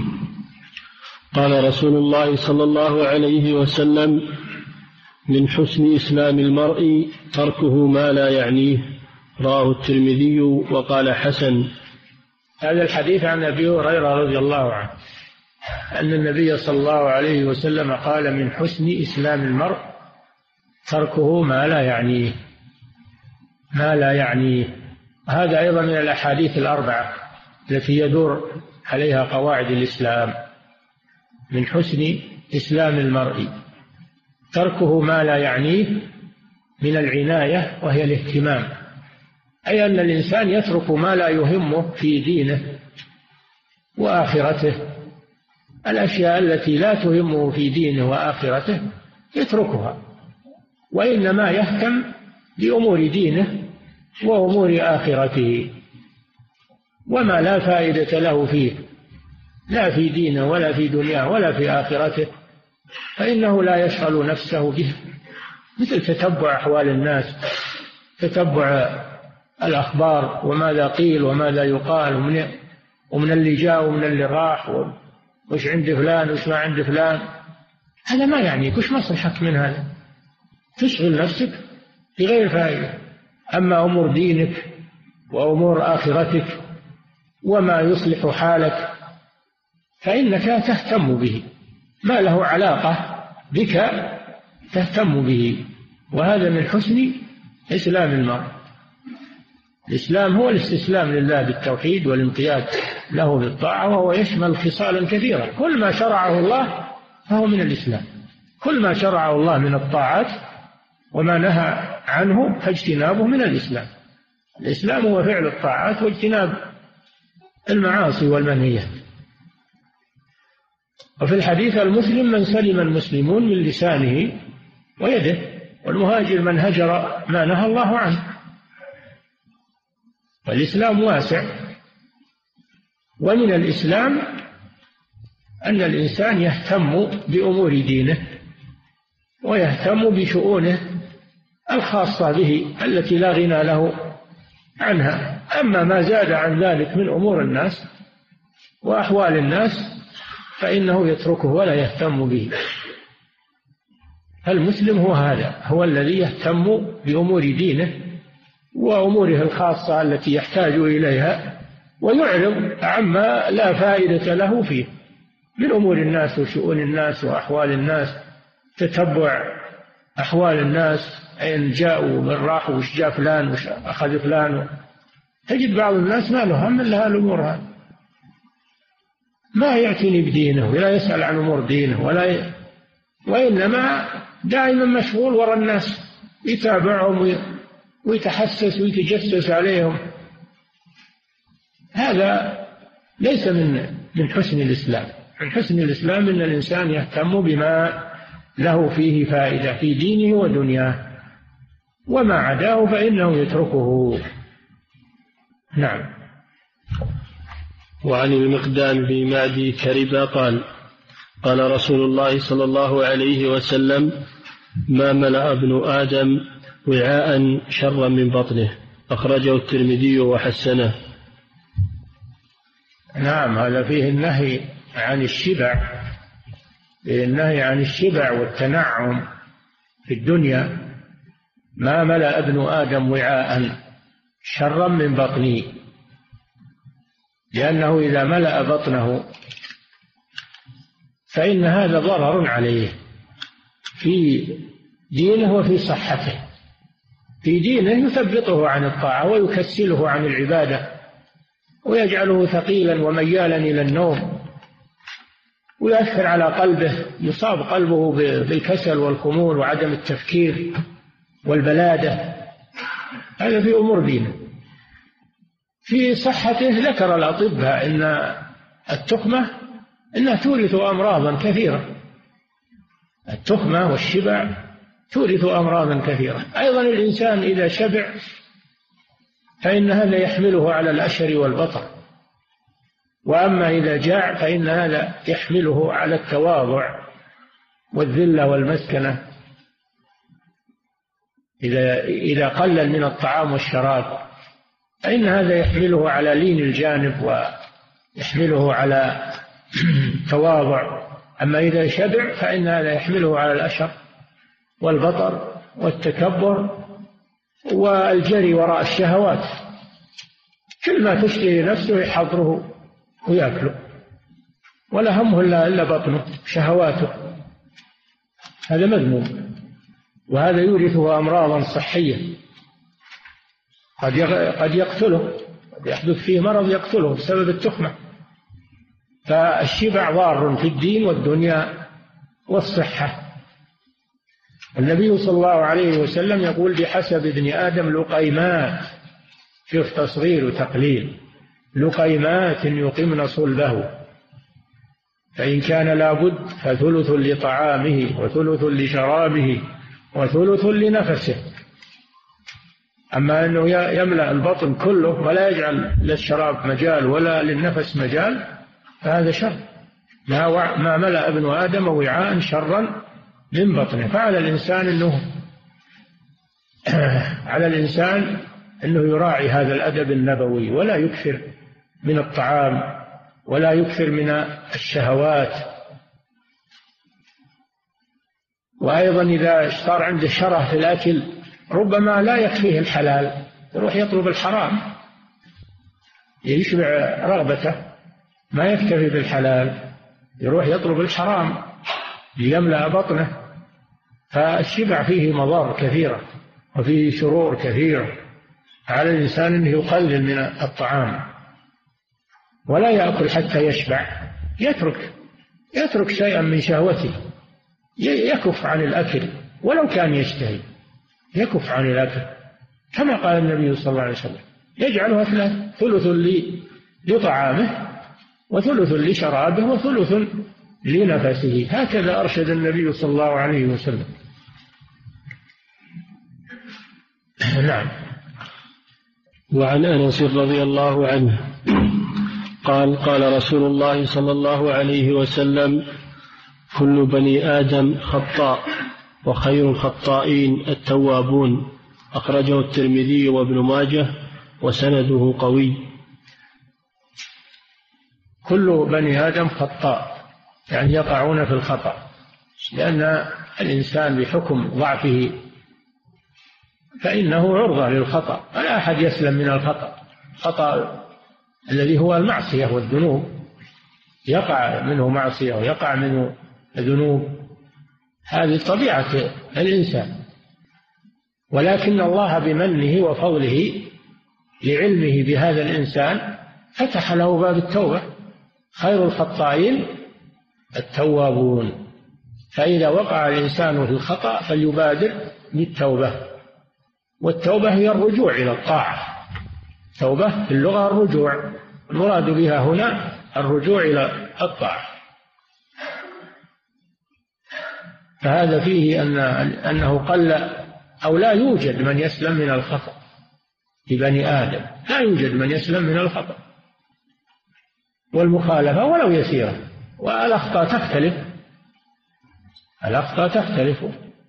قال رسول الله صلى الله عليه وسلم: من حسن إسلام المرء تركه ما لا يعنيه، رواه الترمذي وقال حسن. هذا الحديث عن أبي هريرة رضي الله عنه أن النبي صلى الله عليه وسلم قال: من حسن إسلام المرء تركه ما لا يعنيه، ما لا يعنيه. هذا أيضا من الأحاديث الأربعة التي يدور عليها قواعد الإسلام. من حسن إسلام المرء تركه ما لا يعنيه، من العناية وهي الاهتمام، أي أن الإنسان يترك ما لا يهمه في دينه وآخرته، الأشياء التي لا تهمه في دينه وآخرته يتركها، وإنما يهتم بأمور دينه وأمور آخرته، وما لا فائدة له فيه لا في دينه ولا في دنياه ولا في آخرته فإنه لا يشغل نفسه به، مثل تتبع أحوال الناس، تتبع الأخبار وماذا قيل وماذا يقال، ومن, ومن اللي جاء ومن اللي راح، وش عند فلان وش ما عند فلان. هذا ما يعنيك، وش مصلحك من هذا؟ تشغل نفسك بغير فائدة. أما أمور دينك وأمور آخرتك وما يصلح حالك فإنك تهتم به، ما له علاقة بك تهتم به، وهذا من حسن إسلام المرء. الإسلام هو الاستسلام لله بالتوحيد والانقياد له بالطاعة، وهو يشمل خصالا كثيرة. كل ما شرعه الله فهو من الإسلام، كل ما شرعه الله من الطاعات وما نهى عنه فاجتنابه من الإسلام. الإسلام هو فعل الطاعات واجتناب المعاصي والمنهيات. وفي الحديث: المسلم من سلم المسلمون من لسانه ويده، والمهاجر من هجر ما نهى الله عنه. والإسلام واسع، ومن الإسلام أن الإنسان يهتم بأمور دينه ويهتم بشؤونه الخاصة به التي لا غنى له عنها. أما ما زاد عن ذلك من أمور الناس وأحوال الناس فإنه يتركه ولا يهتم به. المسلم هو هذا، هو الذي يهتم بأمور دينه وأموره الخاصة التي يحتاج إليها، ويعرض عما لا فائدة له فيه من أمور الناس وشؤون الناس وأحوال الناس، تتبع أحوال الناس، أين جاءوا من راحوا وش جاء فلان وش أخذ فلان. تجد بعض الناس ما له هم إلا الأمور هذه، ما يعتني بدينه ولا يسأل عن أمور دينه ولا ي... وإنما دائما مشغول وراء الناس، يتابعهم ويتحسس ويتجسس عليهم. هذا ليس من من حسن الإسلام. من حسن الإسلام أن الإنسان يهتم بما له فيه فائدة في دينه ودنياه، وما عداه فإنه يتركه. نعم. وعن المقدام بن معدي كربا قال: قال رسول الله صلى الله عليه وسلم: ما ملأ ابن آدم وعاء شرا من بطنه، أخرجه الترمذي وحسنه. نعم، هذا فيه النهي عن الشبع، فيه النهي عن الشبع والتنعم في الدنيا. ما ملأ ابن آدم وعاء شرا من بطنه، لأنه إذا ملأ بطنه فإن هذا ضرر عليه في دينه وفي صحته. في دينه يثبطه عن الطاعة ويكسله عن العبادة ويجعله ثقيلا وميالا إلى النوم، ويؤثر على قلبه، يصاب قلبه بالكسل والخمول وعدم التفكير والبلادة. هذا في أمور دينه. في صحته ذكر الأطباء إن التخمة إنها تورث أمراضا كثيرة، التخمة والشبع تورث أمراضا كثيرة. أيضا الإنسان إذا شبع فإن هذا يحمله على الأشر والبطر، وأما إذا جاع فإن هذا يحمله على التواضع والذلة والمسكنة. إذا إذا قلل من الطعام والشراب فإن هذا يحمله على لين الجانب ويحمله على تواضع. أما إذا شبع فإن هذا يحمله على الأشر والبطر والتكبر والجري وراء الشهوات. كل ما تشتهي نفسه يحضره ويأكله، ولا همه إلا بطنه شهواته. هذا مذموم، وهذا يورثه أمراضا صحية قد قد يقتله، قد يحدث فيه مرض يقتله بسبب التخمة. فالشبع ضار في الدين والدنيا والصحة. النبي صلى الله عليه وسلم يقول: بحسب ابن آدم لقيمات، شوف تصغير وتقليل، لقيمات يقمن صلبه، فإن كان لابد فثلث لطعامه وثلث لشرابه وثلث لنفسه. أما أنه يملأ البطن كله ولا يجعل للشراب مجال ولا للنفس مجال فهذا شر. ما ملأ ابن آدم وعاء شرا من بطنه. فعلى الإنسان أنه على الإنسان أنه يراعي هذا الأدب النبوي، ولا يكثر من الطعام ولا يكثر من الشهوات. وأيضا إذا صار عنده شره في الأكل ربما لا يكفيه الحلال، يروح يطلب الحرام يشبع رغبته، ما يكتفي بالحلال يروح يطلب الحرام ليملأ بطنه. فالشبع فيه مضار كثيرة وفيه شرور كثيرة. على الإنسان أنه يقلل من الطعام ولا يأكل حتى يشبع، يترك يترك شيئا من شهوته، يكف عن الأكل ولو كان يشتهي، يكف عن الأكل كما قال النبي صلى الله عليه وسلم: يجعلها ثلاث، ثلث لطعامه وثلث لشرابه وثلث لنفسه. هكذا أرشد النبي صلى الله عليه وسلم. نعم. وعن أنس رضي الله عنه قال: قال رسول الله صلى الله عليه وسلم: كل بني آدم خطاء وخير الخطائين التوابون. أخرجه الترمذي وابن ماجه وسنده قوي. كل بني آدم خطاء، يعني يقعون في الخطأ، لأن الإنسان بحكم ضعفه فإنه عرضة للخطأ، ولا أحد يسلم من الخطأ. الخطأ الذي هو المعصية والذنوب، يقع منه معصية ويقع منه ذنوب، هذه طبيعة الإنسان. ولكن الله بمنه وفضله لعلمه بهذا الإنسان فتح له باب التوبة. خير الخطائين التوابون. فإذا وقع الإنسان في الخطأ فليبادر بالتوبة، والتوبة هي الرجوع إلى الطاعة. توبة في اللغة الرجوع، المراد بها هنا الرجوع إلى الطاعة. فهذا فيه أن أنه قل أو لا يوجد من يسلم من الخطأ في بني آدم، لا يوجد من يسلم من الخطأ والمخالفة ولو يسيرة. والأخطاء تختلف، الأخطاء تختلف،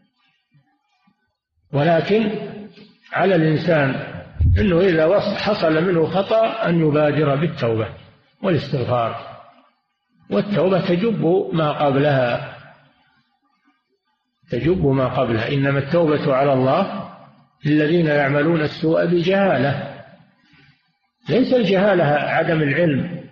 ولكن على الإنسان أنه إذا حصل منه خطأ أن يبادر بالتوبة والاستغفار، والتوبة تجب ما قبلها، تجب ما قبلها. إنما التوبة على الله للذين يعملون السوء بجهالة. ليس الجهالة عدم العلم،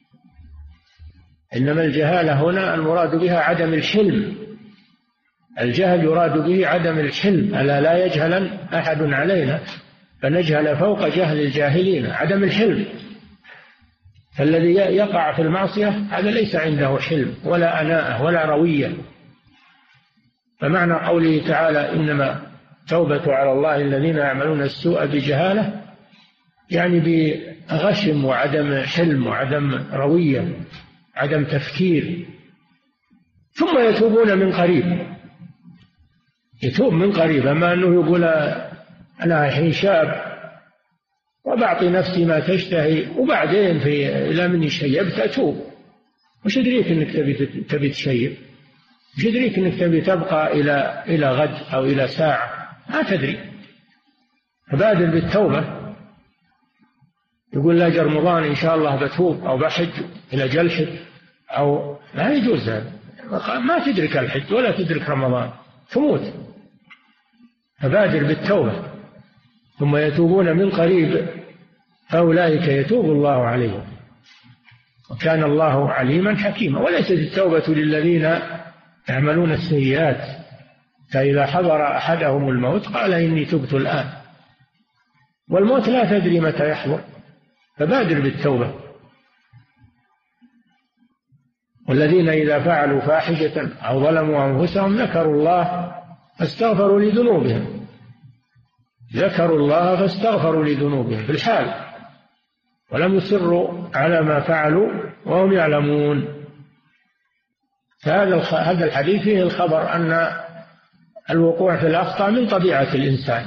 إنما الجهالة هنا المراد بها عدم الحلم. الجهل يراد به عدم الحلم، ألا لا يجهلن أحد علينا فنجهل فوق جهل الجاهلين. عدم الحلم، فالذي يقع في المعصية هذا ليس عنده حلم ولا أناءة ولا روية. فمعنى قوله تعالى إنما توبة على الله الذين يعملون السوء بجهالة يعني بغشم وعدم حلم وعدم روية، عدم تفكير، ثم يتوبون من قريب. يتوب من قريب، أما أنه يقول أنا الحين شاب وبعطي نفسي ما تشتهي وبعدين في إلى من يشيب أتوب. وش يدريك أنك تبي تبي تشيب؟ وش يدريك أنك تبي تبقى إلى إلى غد أو إلى ساعة؟ ما تدري. فبادر بالتوبة. يقول لا رمضان إن شاء الله بتوب أو بحج إلى جل حج، أو لا يجوز هذا. ما تدرك الحج ولا تدرك رمضان، تموت. فبادر بالتوبة ثم يتوبون من قريب فأولئك يتوب الله عليهم وكان الله عليما حكيما. وليست التوبة للذين يعملون السيئات فإذا حضر أحدهم الموت قال إني تبت الآن، والموت لا تدري متى يحضر، فبادر بالتوبة. والذين إذا فعلوا فاحشة أو ظلموا أنفسهم ذكروا الله فاستغفروا لذنوبهم ذكروا الله فاستغفروا لذنوبهم في الحال ولم يصروا على ما فعلوا وهم يعلمون. فهذا هذا الحديث فيه الخبر أن الوقوع في الأخطاء من طبيعة الإنسان،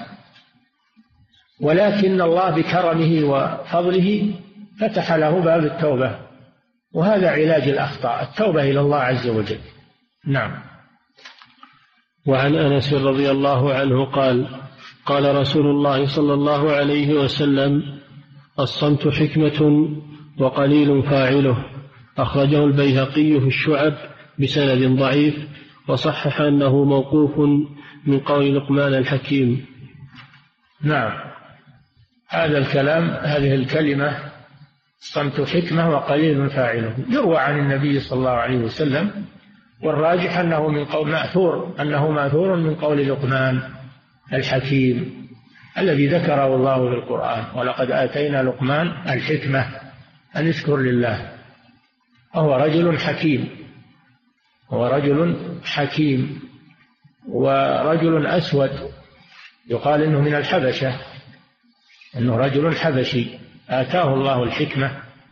ولكن الله بكرمه وفضله فتح له باب التوبة، وهذا علاج الأخطاء، التوبة إلى الله عز وجل. نعم. وعن أنس رضي الله عنه قال قال رسول الله صلى الله عليه وسلم الصمت حكمة وقليل فاعله. أخرجه البيهقي في الشعب بسند ضعيف، وصحح أنه موقوف من قول لقمان الحكيم. نعم، هذا الكلام هذه الكلمة الصمت حكمة وقليل فاعله يروى عن النبي صلى الله عليه وسلم، والراجح أنه من قول مأثور أنه مأثور من قول لقمان الحكيم الذي ذكره الله في القرآن: ولقد آتينا لقمان الحكمة أن يشكر لله. وهو رجل حكيم هو رجل حكيم ورجل أسود، يقال إنه من الحبشة، إنه رجل حبشي آتاه الله الحكمة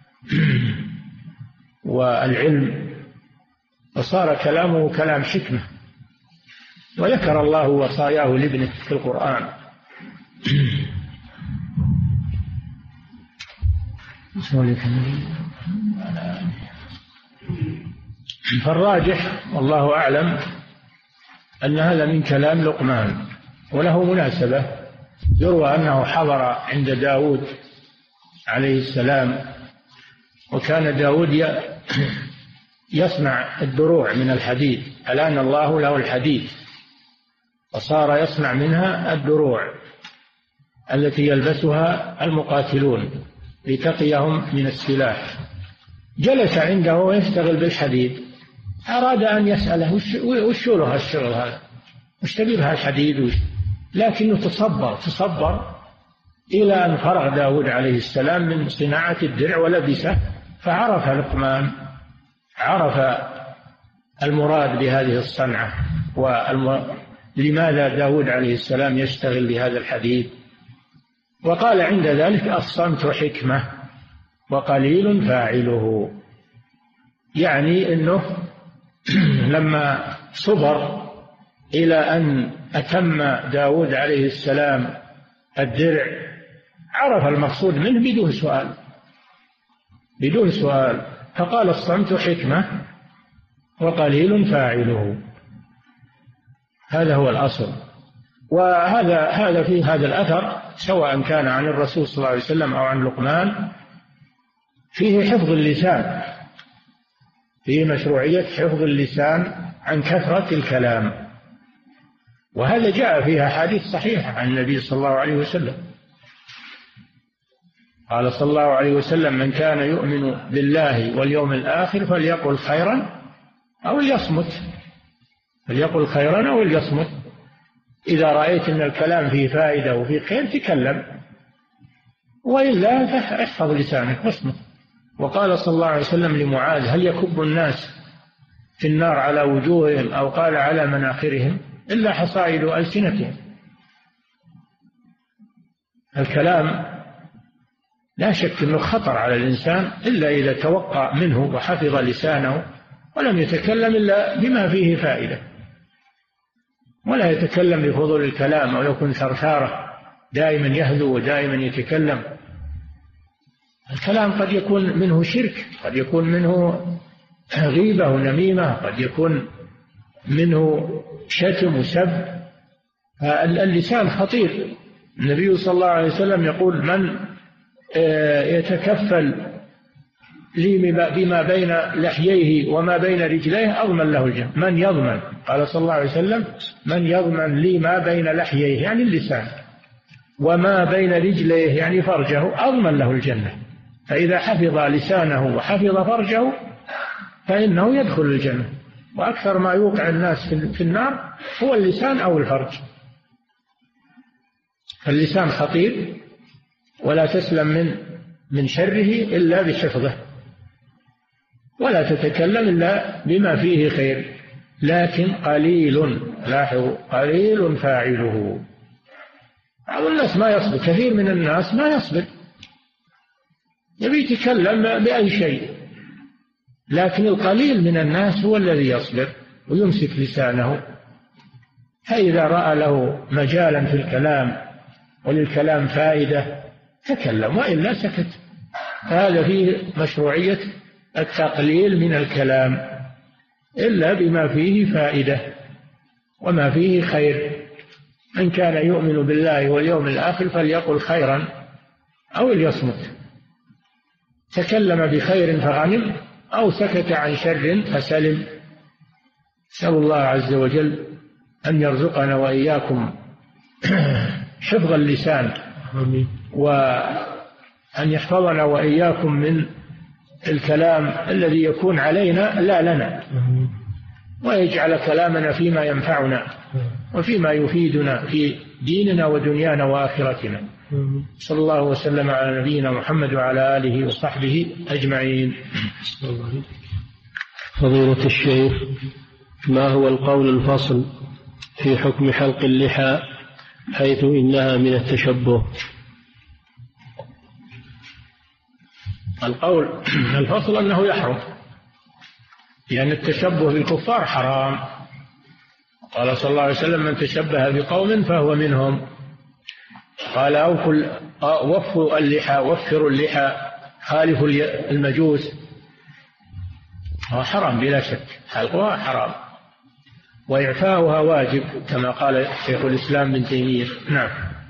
والعلم وصار كلامه كلام حكمة، وذكر الله وصاياه لابنه في القرآن. فالراجح والله أعلم أن هذا من كلام لقمان، وله مناسبة. يروى أنه حضر عند داود عليه السلام، وكان داود يصنع الدروع من الحديد، ألان الله له الحديد وصار يصنع منها الدروع التي يلبسها المقاتلون لتقيهم من السلاح. جلس عنده ويشتغل بالحديد، أراد أن يسأله وش له الشغل هذا، وش تبي بها الحديد، لكنه تصبر تصبر إلى أن فرغ داود عليه السلام من صناعة الدرع ولبسه، فعرف لقمان عرف المراد بهذه الصنعة ولماذا داود عليه السلام يشتغل بهذا الحديد. وقال عند ذلك: الصمت حكمة وقليل فاعله، يعني أنه لما صبر إلى أن أتم داود عليه السلام الدرع عرف المقصود منه بدون سؤال بدون سؤال فقال: الصمت حكمة وقليل فاعله. هذا هو الأصل. وهذا هذا في هذا الأثر سواء كان عن الرسول صلى الله عليه وسلم أو عن لقمان فيه حفظ اللسان، فيه مشروعية حفظ اللسان عن كثرة الكلام، وهذا جاء فيها حديث صحيح عن النبي صلى الله عليه وسلم. قال صلى الله عليه وسلم: من كان يؤمن بالله واليوم الآخر فليقل خيرا أو ليصمت فليقل خيرا أو ليصمت. إذا رأيت أن الكلام فيه فائدة وفيه خير تكلم، وإلا فاحفظ لسانك واصمت. وقال صلى الله عليه وسلم لمعاذ: هل يكب الناس في النار على وجوههم أو قال على مناخرهم إلا حصائد ألسنتهم. الكلام لا شك أنه خطر على الإنسان إلا إذا توقع منه وحفظ لسانه ولم يتكلم إلا بما فيه فائدة، ولا يتكلم بفضول الكلام أو يكون ثرثارة دائما يهدو ودائما يتكلم. الكلام قد يكون منه شرك، قد يكون منه غيبة ونميمة، قد يكون منه شتم وسب. اللسان خطير. النبي صلى الله عليه وسلم يقول: من يتكفل لي بما بين لحييه وما بين رجليه أضمن له الجنة. من يضمن، قال صلى الله عليه وسلم: من يضمن لي ما بين لحييه يعني اللسان وما بين رجليه يعني فرجه أضمن له الجنة. فإذا حفظ لسانه وحفظ فرجه فإنه يدخل الجنة. وأكثر ما يوقع الناس في النار هو اللسان أو الفرج. اللسان خطير ولا تسلم من من شره إلا بحفظه، ولا تتكلم إلا بما فيه خير. لكن قليل، لاحظوا، قليل فاعله. بعض الناس ما يصبر، كثير من الناس ما يصبر، يبي يتكلم بأي شيء. لكن القليل من الناس هو الذي يصبر ويمسك لسانه، فإذا رأى له مجالا في الكلام وللكلام فائدة تكلم، وإلا سكت. هذا فيه مشروعية التقليل من الكلام إلا بما فيه فائدة وما فيه خير. من كان يؤمن بالله واليوم الآخر فليقل خيرا أو ليصمت. تكلم بخير فغنم أو سكت عن شر فسلم. نسأل الله عز وجل أن يرزقنا وإياكم حفظ اللسان، وأن يحفظنا وإياكم من الكلام الذي يكون علينا لا لنا، ويجعل كلامنا فيما ينفعنا وفيما يفيدنا في ديننا ودنيانا وآخرتنا. صلى الله وسلم على نبينا محمد وعلى آله وصحبه أجمعين. فضيلة الشيخ، ما هو القول الفصل في حكم حلق اللحى حيث إنها من التشبه؟ القول الفصل أنه يحرم، لأن التشبه بالكفار حرام. قال صلى الله عليه وسلم: من تشبه بقوم فهو منهم. قال: أوفوا وفوا اللحى، وفروا اللحى، خالفوا المجوس. هو حرام بلا شك، حلقها حرام، وإعفاؤها واجب كما قال شيخ الإسلام ابن تيمية. نعم.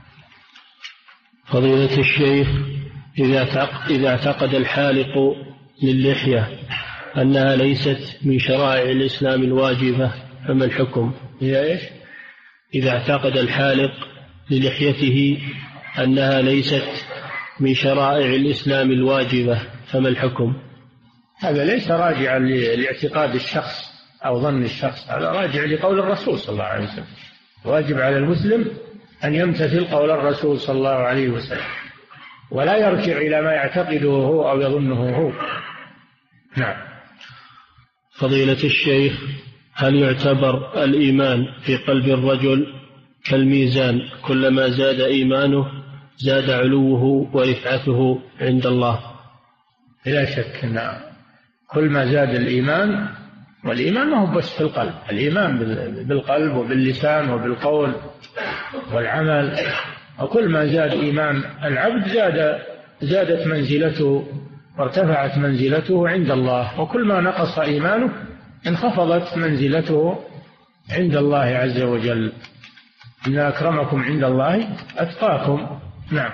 فضيلة الشيخ، إذا اعتقد الحالق للحية أنها ليست من شرائع الإسلام الواجبة فما الحكم؟ إذا إيش؟ إذا اعتقد الحالق للحيته أنها ليست من شرائع الإسلام الواجبة فما الحكم؟ هذا ليس راجعا لاعتقاد الشخص أو ظن الشخص، هذا راجع لقول الرسول صلى الله عليه وسلم. واجب على المسلم أن يمتثل قول الرسول صلى الله عليه وسلم، ولا يرجع إلى ما يعتقده هو أو يظنه هو. نعم. فضيلة الشيخ، هل يعتبر الإيمان في قلب الرجل كالميزان، كلما زاد إيمانه زاد علوه ورفعته عند الله؟ لا شك أن كل ما زاد الإيمان، والإيمان ما هو بس في القلب، الإيمان بالقلب وباللسان وبالقول والعمل، وكل ما زاد إيمان العبد زاد زادت منزلته وارتفعت منزلته عند الله، وكل ما نقص إيمانه انخفضت منزلته عند الله عز وجل. إن أكرمكم عند الله أتقاكم. نعم.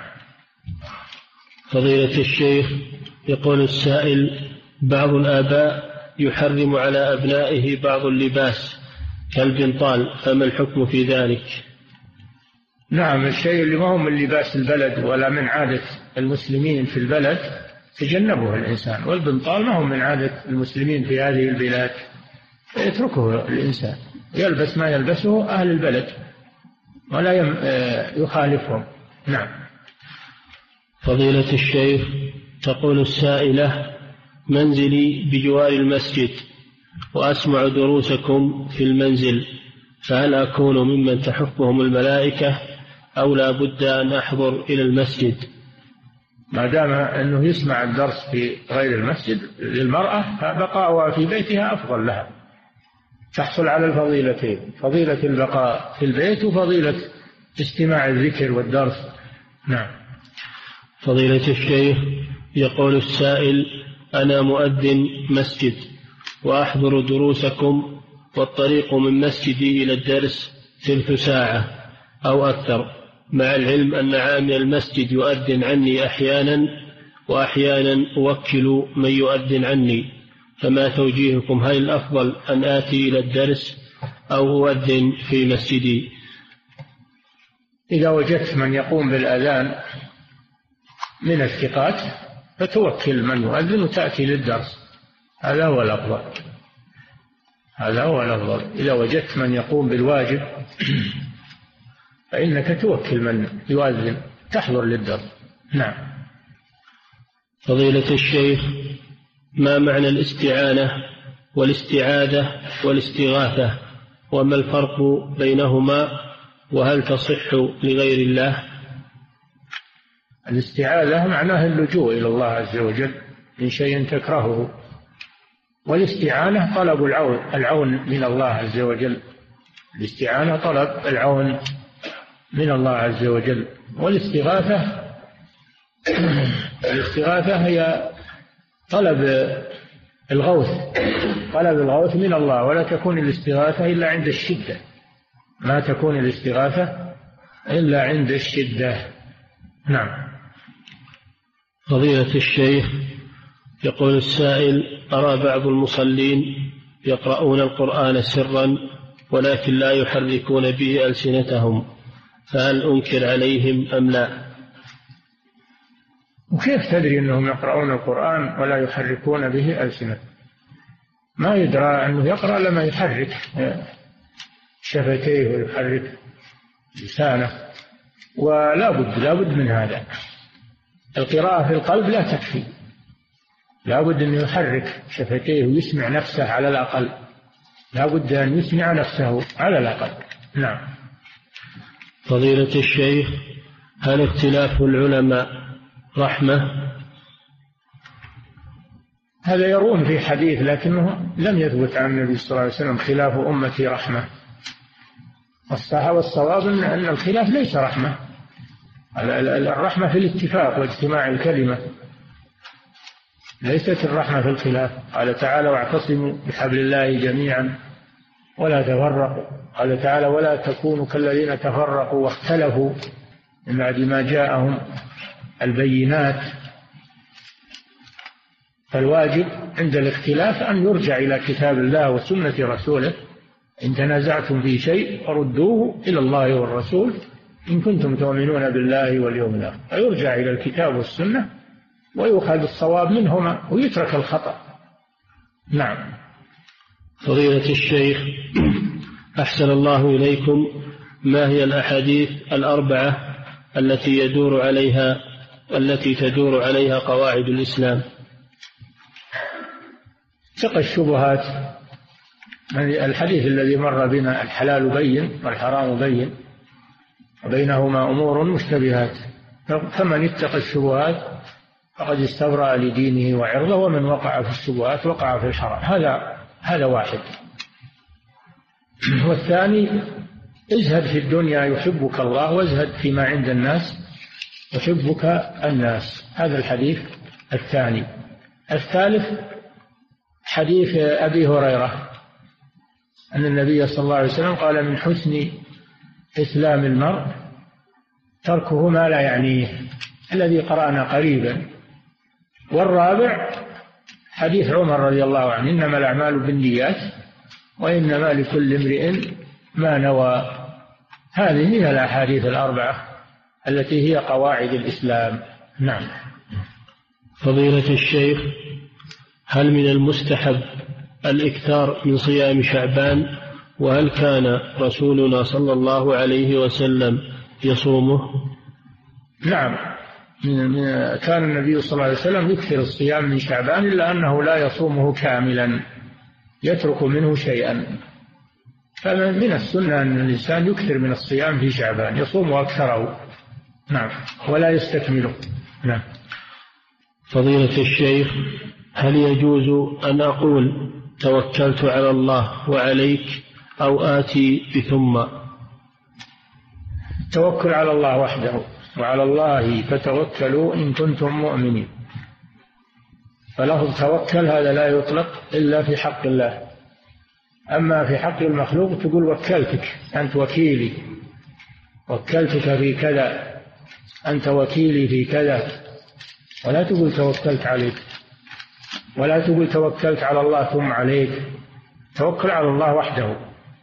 فضيلة الشيخ، يقول السائل: بعض الآباء يحرم على أبنائه بعض اللباس كالبنطال، فما الحكم في ذلك؟ نعم، الشيء اللي ما هو من لباس البلد ولا من عادة المسلمين في البلد تجنبه الإنسان، والبنطال ما هو من عادة المسلمين في هذه البلاد، يتركه الإنسان يلبس ما يلبسه أهل البلد ولا يخالفهم. نعم. فضيلة الشيخ، تقول السائلة: منزلي بجوار المسجد وأسمع دروسكم في المنزل، فهل أكون ممن تحفهم الملائكة أو لا بد أن أحضر إلى المسجد؟ ما دام أنه يسمع الدرس في غير المسجد للمرأة فبقاؤها في بيتها أفضل لها، تحصل على الفضيلتين، فضيلة البقاء في البيت وفضيلة استماع الذكر والدرس. نعم. فضيلة الشيخ، يقول السائل: أنا مؤذن مسجد وأحضر دروسكم، والطريق من مسجدي إلى الدرس ثلث ساعة أو أكثر، مع العلم أن عامل المسجد يؤذن عني أحيانا وأحيانا أوكل من يؤذن عني، فما توجيهكم؟ هل الأفضل أن آتي إلى الدرس أو أؤذن في مسجدي؟ إذا وجدت من يقوم بالأذان من الثقات فتوكل من يؤذن وتأتي للدرس، هذا هو الأفضل، هذا هو الأفضل. إذا وجدت من يقوم بالواجب فإنك توكل من يؤذن تحضر للدرس. نعم. فضيلة الشيخ، ما معنى الاستعانة والاستعاذة والاستغاثة، وما الفرق بينهما، وهل تصح لغير الله؟ الاستعاذة معناها اللجوء إلى الله عز وجل من شيء تكرهه، والاستعانة طلب العون العون من الله عز وجل، الاستعانة طلب العون من الله عز وجل. والاستغاثة الاستغاثة هي طلب الغوث طلب الغوث من الله، ولا تكون الاستغاثة إلا عند الشدة، ما تكون الاستغاثة إلا عند الشدة. نعم. فضيلة الشيخ، يقول السائل: أرى بعض المصلين يقرؤون القرآن سرا ولكن لا يحركون به ألسنتهم، فهل أنكر عليهم أم لا؟ وكيف تدري أنهم يقرؤون القرآن ولا يحركون به ألسنتهم؟ ما يدرى أنه يقرأ لما يحرك شفتيه ويحرك لسانه، ولا بد لا بد من هذا. القراءة في القلب لا تكفي، لا بد أن يحرك شفتيه ويسمع نفسه على الأقل، لا بد أن يسمع نفسه على الأقل. نعم. فضيلة الشيخ، هل اختلاف العلماء رحمة؟ هذا يرون في حديث لكنه لم يثبت عن النبي صلى الله عليه وسلم خلاف أمتي رحمة. الصحابة والصواب أن الخلاف ليس رحمة، الرحمة في الاتفاق واجتماع الكلمة، ليست الرحمة في الخلاف. قال تعالى: واعتصموا بحبل الله جميعا ولا تفرقوا. قال تعالى: ولا تكونوا كالذين تفرقوا واختلفوا من بعد ما جاءهم البينات. فالواجب عند الاختلاف أن يرجع إلى كتاب الله وسنة رسوله، إن تنازعتم في شيء فردوه إلى الله والرسول إن كنتم تؤمنون بالله واليوم الآخر، فيرجع إلى الكتاب والسنة ويؤخذ الصواب منهما ويترك الخطأ. نعم. فضيلة الشيخ، أحسن الله إليكم، ما هي الأحاديث الأربعة التي يدور عليها التي تدور عليها قواعد الإسلام؟ اتقى الشبهات، الحديث الذي مر بنا: الحلال بين والحرام بين وبينهما أمور مشتبهات، فمن اتقى الشبهات فقد استبرأ لدينه وعرضه، ومن وقع في الشبهات وقع في الحرام. هذا هذا واحد. والثاني: ازهد في الدنيا يحبك الله، وازهد فيما عند الناس يحبك الناس. هذا الحديث الثاني. الثالث حديث أبي هريرة أن النبي صلى الله عليه وسلم قال: من حسن إسلام المرء تركه ما لا يعنيه، الذي قرأنا قريبا. والرابع حديث عمر رضي الله عنه: إنما الأعمال بالنيات وإنما لكل امرئ ما نوى. هذه هي الأحاديث الأربعة التي هي قواعد الإسلام. نعم. فضيلة الشيخ، هل من المستحب الإكثار من صيام شعبان؟ وهل كان رسولنا صلى الله عليه وسلم يصومه؟ نعم، من من كان النبي صلى الله عليه وسلم يكثر الصيام من شعبان إلا أنه لا يصومه كاملا، يترك منه شيئا. فمن السنة أن الإنسان يكثر من الصيام في شعبان، يصوم أكثره، نعم، ولا يستكمله. نعم. فضيلة الشيخ، هل يجوز أن أقول توكلت على الله وعليك، أو آتي بثم؟ التوكل على الله وحده، وعلى الله فتوكلوا إن كنتم مؤمنين. فلفظ توكل هذا لا يطلق إلا في حق الله، أما في حق المخلوق تقول وكلتك، أنت وكيلي، وكلتك في كذا، أنت وكيلي في كذا، ولا تقول توكلت عليك، ولا تقول توكلت على الله ثم عليك. توكل على الله وحده.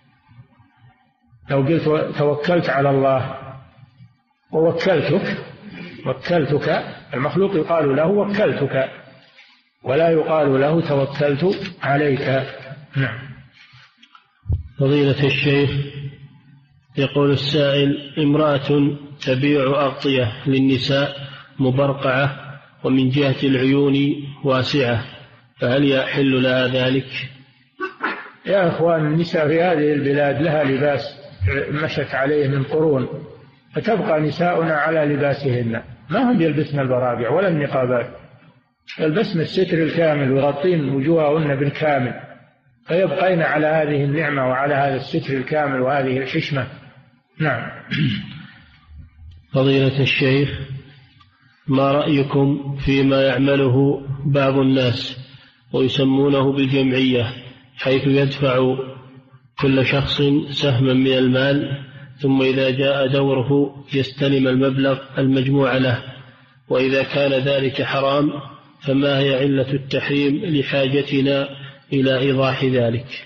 لو قلت توكلت على الله ووكلتك، وكلتك، المخلوق يقال له وكلتك، ولا يقال له توكلت عليك. نعم. فضيلة الشيخ، يقول السائل: امرأة تبيع أغطية للنساء مبرقعة ومن جهة العيون واسعة، فهل يحل لها ذلك؟ يا أخوان، النساء في هذه البلاد لها لباس مشت عليه من قرون، فتبقى نساؤنا على لباسهن، ما هم يلبسن البرابع ولا النقابات، يلبسن الستر الكامل ويغطين وجوههن بالكامل، فيبقين على هذه النعمة وعلى هذا الستر الكامل وهذه الحشمة. نعم. فضيلة الشيخ، ما رأيكم فيما يعمله بعض الناس ويسمونه بالجمعية، حيث يدفع كل شخص سهما من المال، ثم إذا جاء دوره يستلم المبلغ المجموع له، وإذا كان ذلك حرام فما هي علة التحريم لحاجتنا إلى إيضاح ذلك؟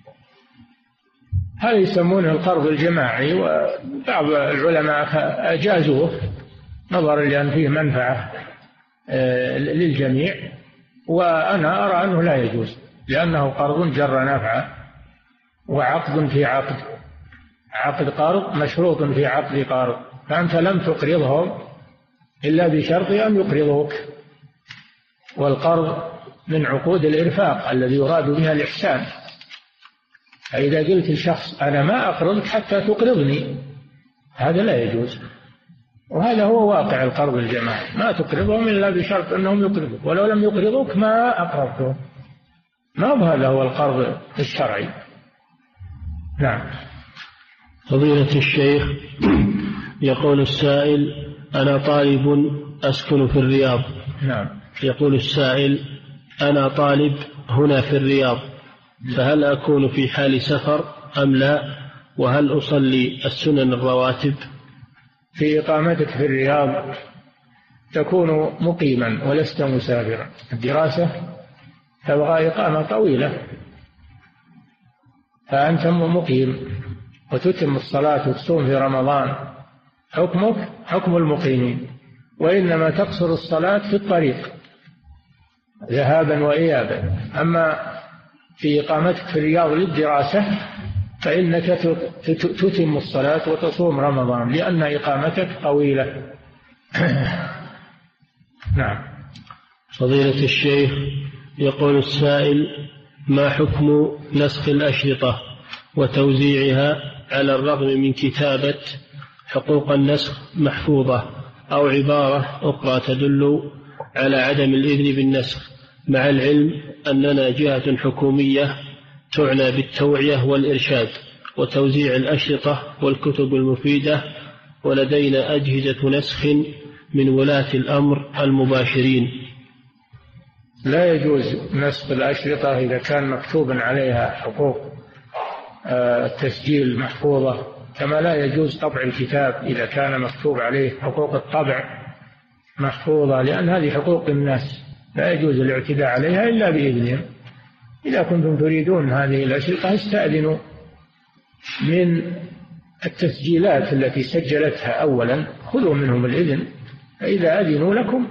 هذا يسمونه القرض الجماعي، وبعض العلماء أجازوه نظرا لأن فيه منفعة للجميع، وأنا أرى أنه لا يجوز، لأنه قرض جر نفعه، وعقد في عقد، عقد قرض مشروط في عقد قرض، فأنت لم تقرضهم إلا بشرط أن يقرضوك، والقرض من عقود الإرفاق الذي يراد بها الإحسان. فإذا قلت لشخص أنا ما أقرضك حتى تقرضني، هذا لا يجوز، وهذا هو واقع القرض الجماعي، ما تقرضهم إلا بشرط أنهم يقرضوك، ولو لم يقرضوك ما أقرضتهم، ما هذا هو القرض الشرعي. نعم. فضيلة الشيخ، يقول السائل: أنا طالب أسكن في الرياض. نعم. يقول السائل: أنا طالب هنا في الرياض، فهل أكون في حال سفر أم لا؟ وهل أصلي السنن الرواتب؟ في إقامتك في الرياض تكون مقيما ولست مسافرا، الدراسة تبغى إقامة طويلة، فأنت مقيم وتتم الصلاة وتصوم في رمضان، حكمك حكم المقيمين، وإنما تقصر الصلاة في الطريق ذهابا وإيابا. أما في إقامتك في الرياض للدراسة فإنك تتم الصلاة وتصوم رمضان، لأن إقامتك طويلة. نعم. فضيلة الشيخ، يقول السائل: ما حكم نسخ الأشرطة وتوزيعها على الرغم من كتابة حقوق النسخ محفوظة أو عبارة أخرى تدل على عدم الإذن بالنسخ، مع العلم أننا جهة حكومية تعنى بالتوعية والإرشاد وتوزيع الأشرطة والكتب المفيدة، ولدينا أجهزة نسخ من ولاة الأمر المباشرين؟ لا يجوز نسخ الأشرطة إذا كان مكتوب عليها حقوق التسجيل محفوظة، كما لا يجوز طبع الكتاب إذا كان مكتوب عليه حقوق الطبع محفوظة، لأن هذه حقوق الناس لا يجوز الاعتداء عليها إلا بإذنهم. إذا كنتم تريدون هذه الأشرطة استأذنوا من التسجيلات التي سجلتها أولا، خذوا منهم الإذن، فإذا أذنوا لكم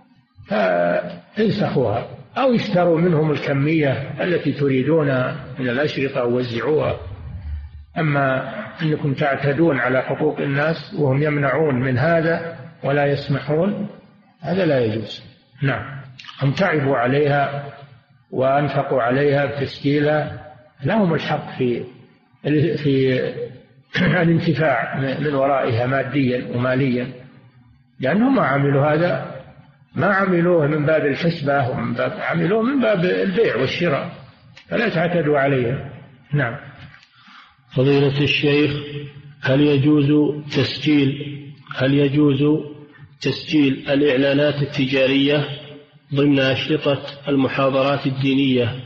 فانسخوها أو اشتروا منهم الكمية التي تريدون من الأشرطة ووزعوها. أما أنكم تعتدون على حقوق الناس وهم يمنعون من هذا ولا يسمحون، هذا لا يجوز. نعم. هم تعبوا عليها وأنفقوا عليها بتسجيلها، لهم الحق في في الانتفاع من ورائها ماديا وماليا، لأنهم ما عملوا هذا، ما عملوه من باب الحسبة ومن باب، عملوه من باب البيع والشراء، فلا تعتدوا عليها. نعم. فضيلة الشيخ، هل يجوز تسجيل هل يجوز تسجيل الإعلانات التجارية ضمن أشرطة المحاضرات الدينية؟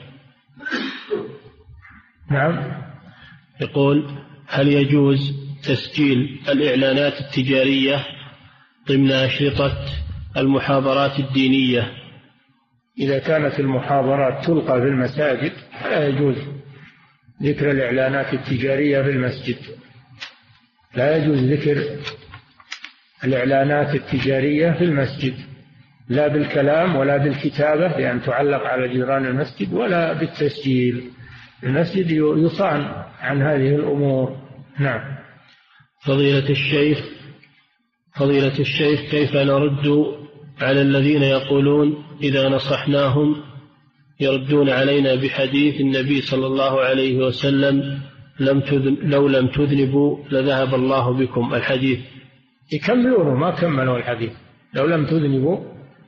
نعم. يقول: هل يجوز تسجيل الإعلانات التجارية ضمن أشرطة المحاضرات الدينية؟ إذا كانت المحاضرات تلقى في المساجد لا يجوز ذكر الإعلانات التجارية في المسجد، لا يجوز ذكر الإعلانات التجارية في المسجد، لا بالكلام ولا بالكتابة لأن تعلق على جدران المسجد، ولا بالتسجيل. المسجد يصان عن هذه الأمور. نعم. فضيلة الشيخ فضيلة الشيخ كيف نرد على الذين يقولون إذا نصحناهم يردون علينا بحديث النبي صلى الله عليه وسلم: لم تذن لو لم تذنبوا لذهب الله بكم؟ الحديث يكملونه، ما كملوا الحديث. لو لم تذنبوا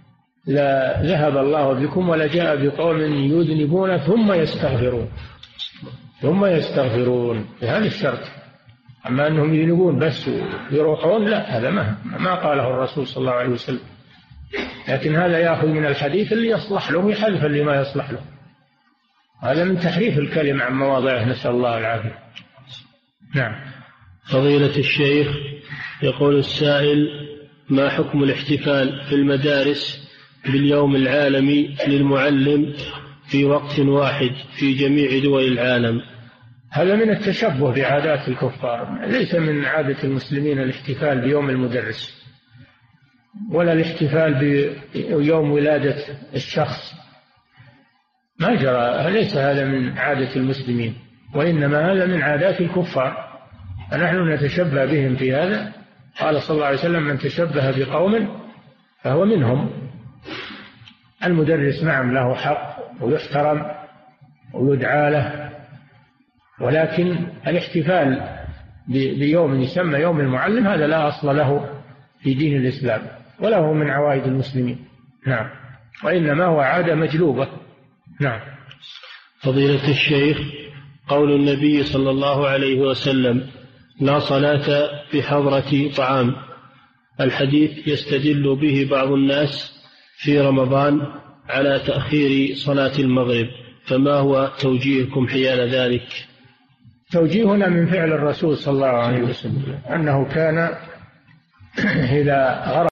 لذهب الله بكم ولجاء بقوم يذنبون ثم يستغفرون ثم يستغفرون بهذا الشرط. أما أنهم يذنبون بس ويروحون، لا، هذا ما ما قاله الرسول صلى الله عليه وسلم. لكن هذا يأخذ من الحديث اللي يصلح له يحذف اللي ما يصلح له. هذا من تحريف الكلم عن مواضعه، نسأل الله العافية. نعم. فضيلة الشيخ، يقول السائل: ما حكم الاحتفال في المدارس باليوم العالمي للمعلم في وقت واحد في جميع دول العالم؟ هذا من التشبه بعادات الكفار، ليس من عادة المسلمين الاحتفال بيوم المدرس ولا الاحتفال بيوم ولادة الشخص، ما جرى، ليس هذا من عادة المسلمين، وإنما هذا من عادات الكفار، فنحن نتشبه بهم في هذا. قال صلى الله عليه وسلم: من تشبه بقوم فهو منهم. المدرس نعم له حق ويحترم ويدعى له، ولكن الاحتفال بيوم يسمى يوم المعلم هذا لا أصل له في دين الإسلام ولا هو من عوائد المسلمين. نعم. وإنما هو عادة مجلوبة. نعم. فضيلة الشيخ، قول النبي صلى الله عليه وسلم: لا صلاة بحضرة طعام، الحديث يستدل به بعض الناس في رمضان على تأخير صلاة المغرب، فما هو توجيهكم حيال ذلك؟ توجيهنا من فعل الرسول صلى الله عليه وسلم أنه كان إذا غرب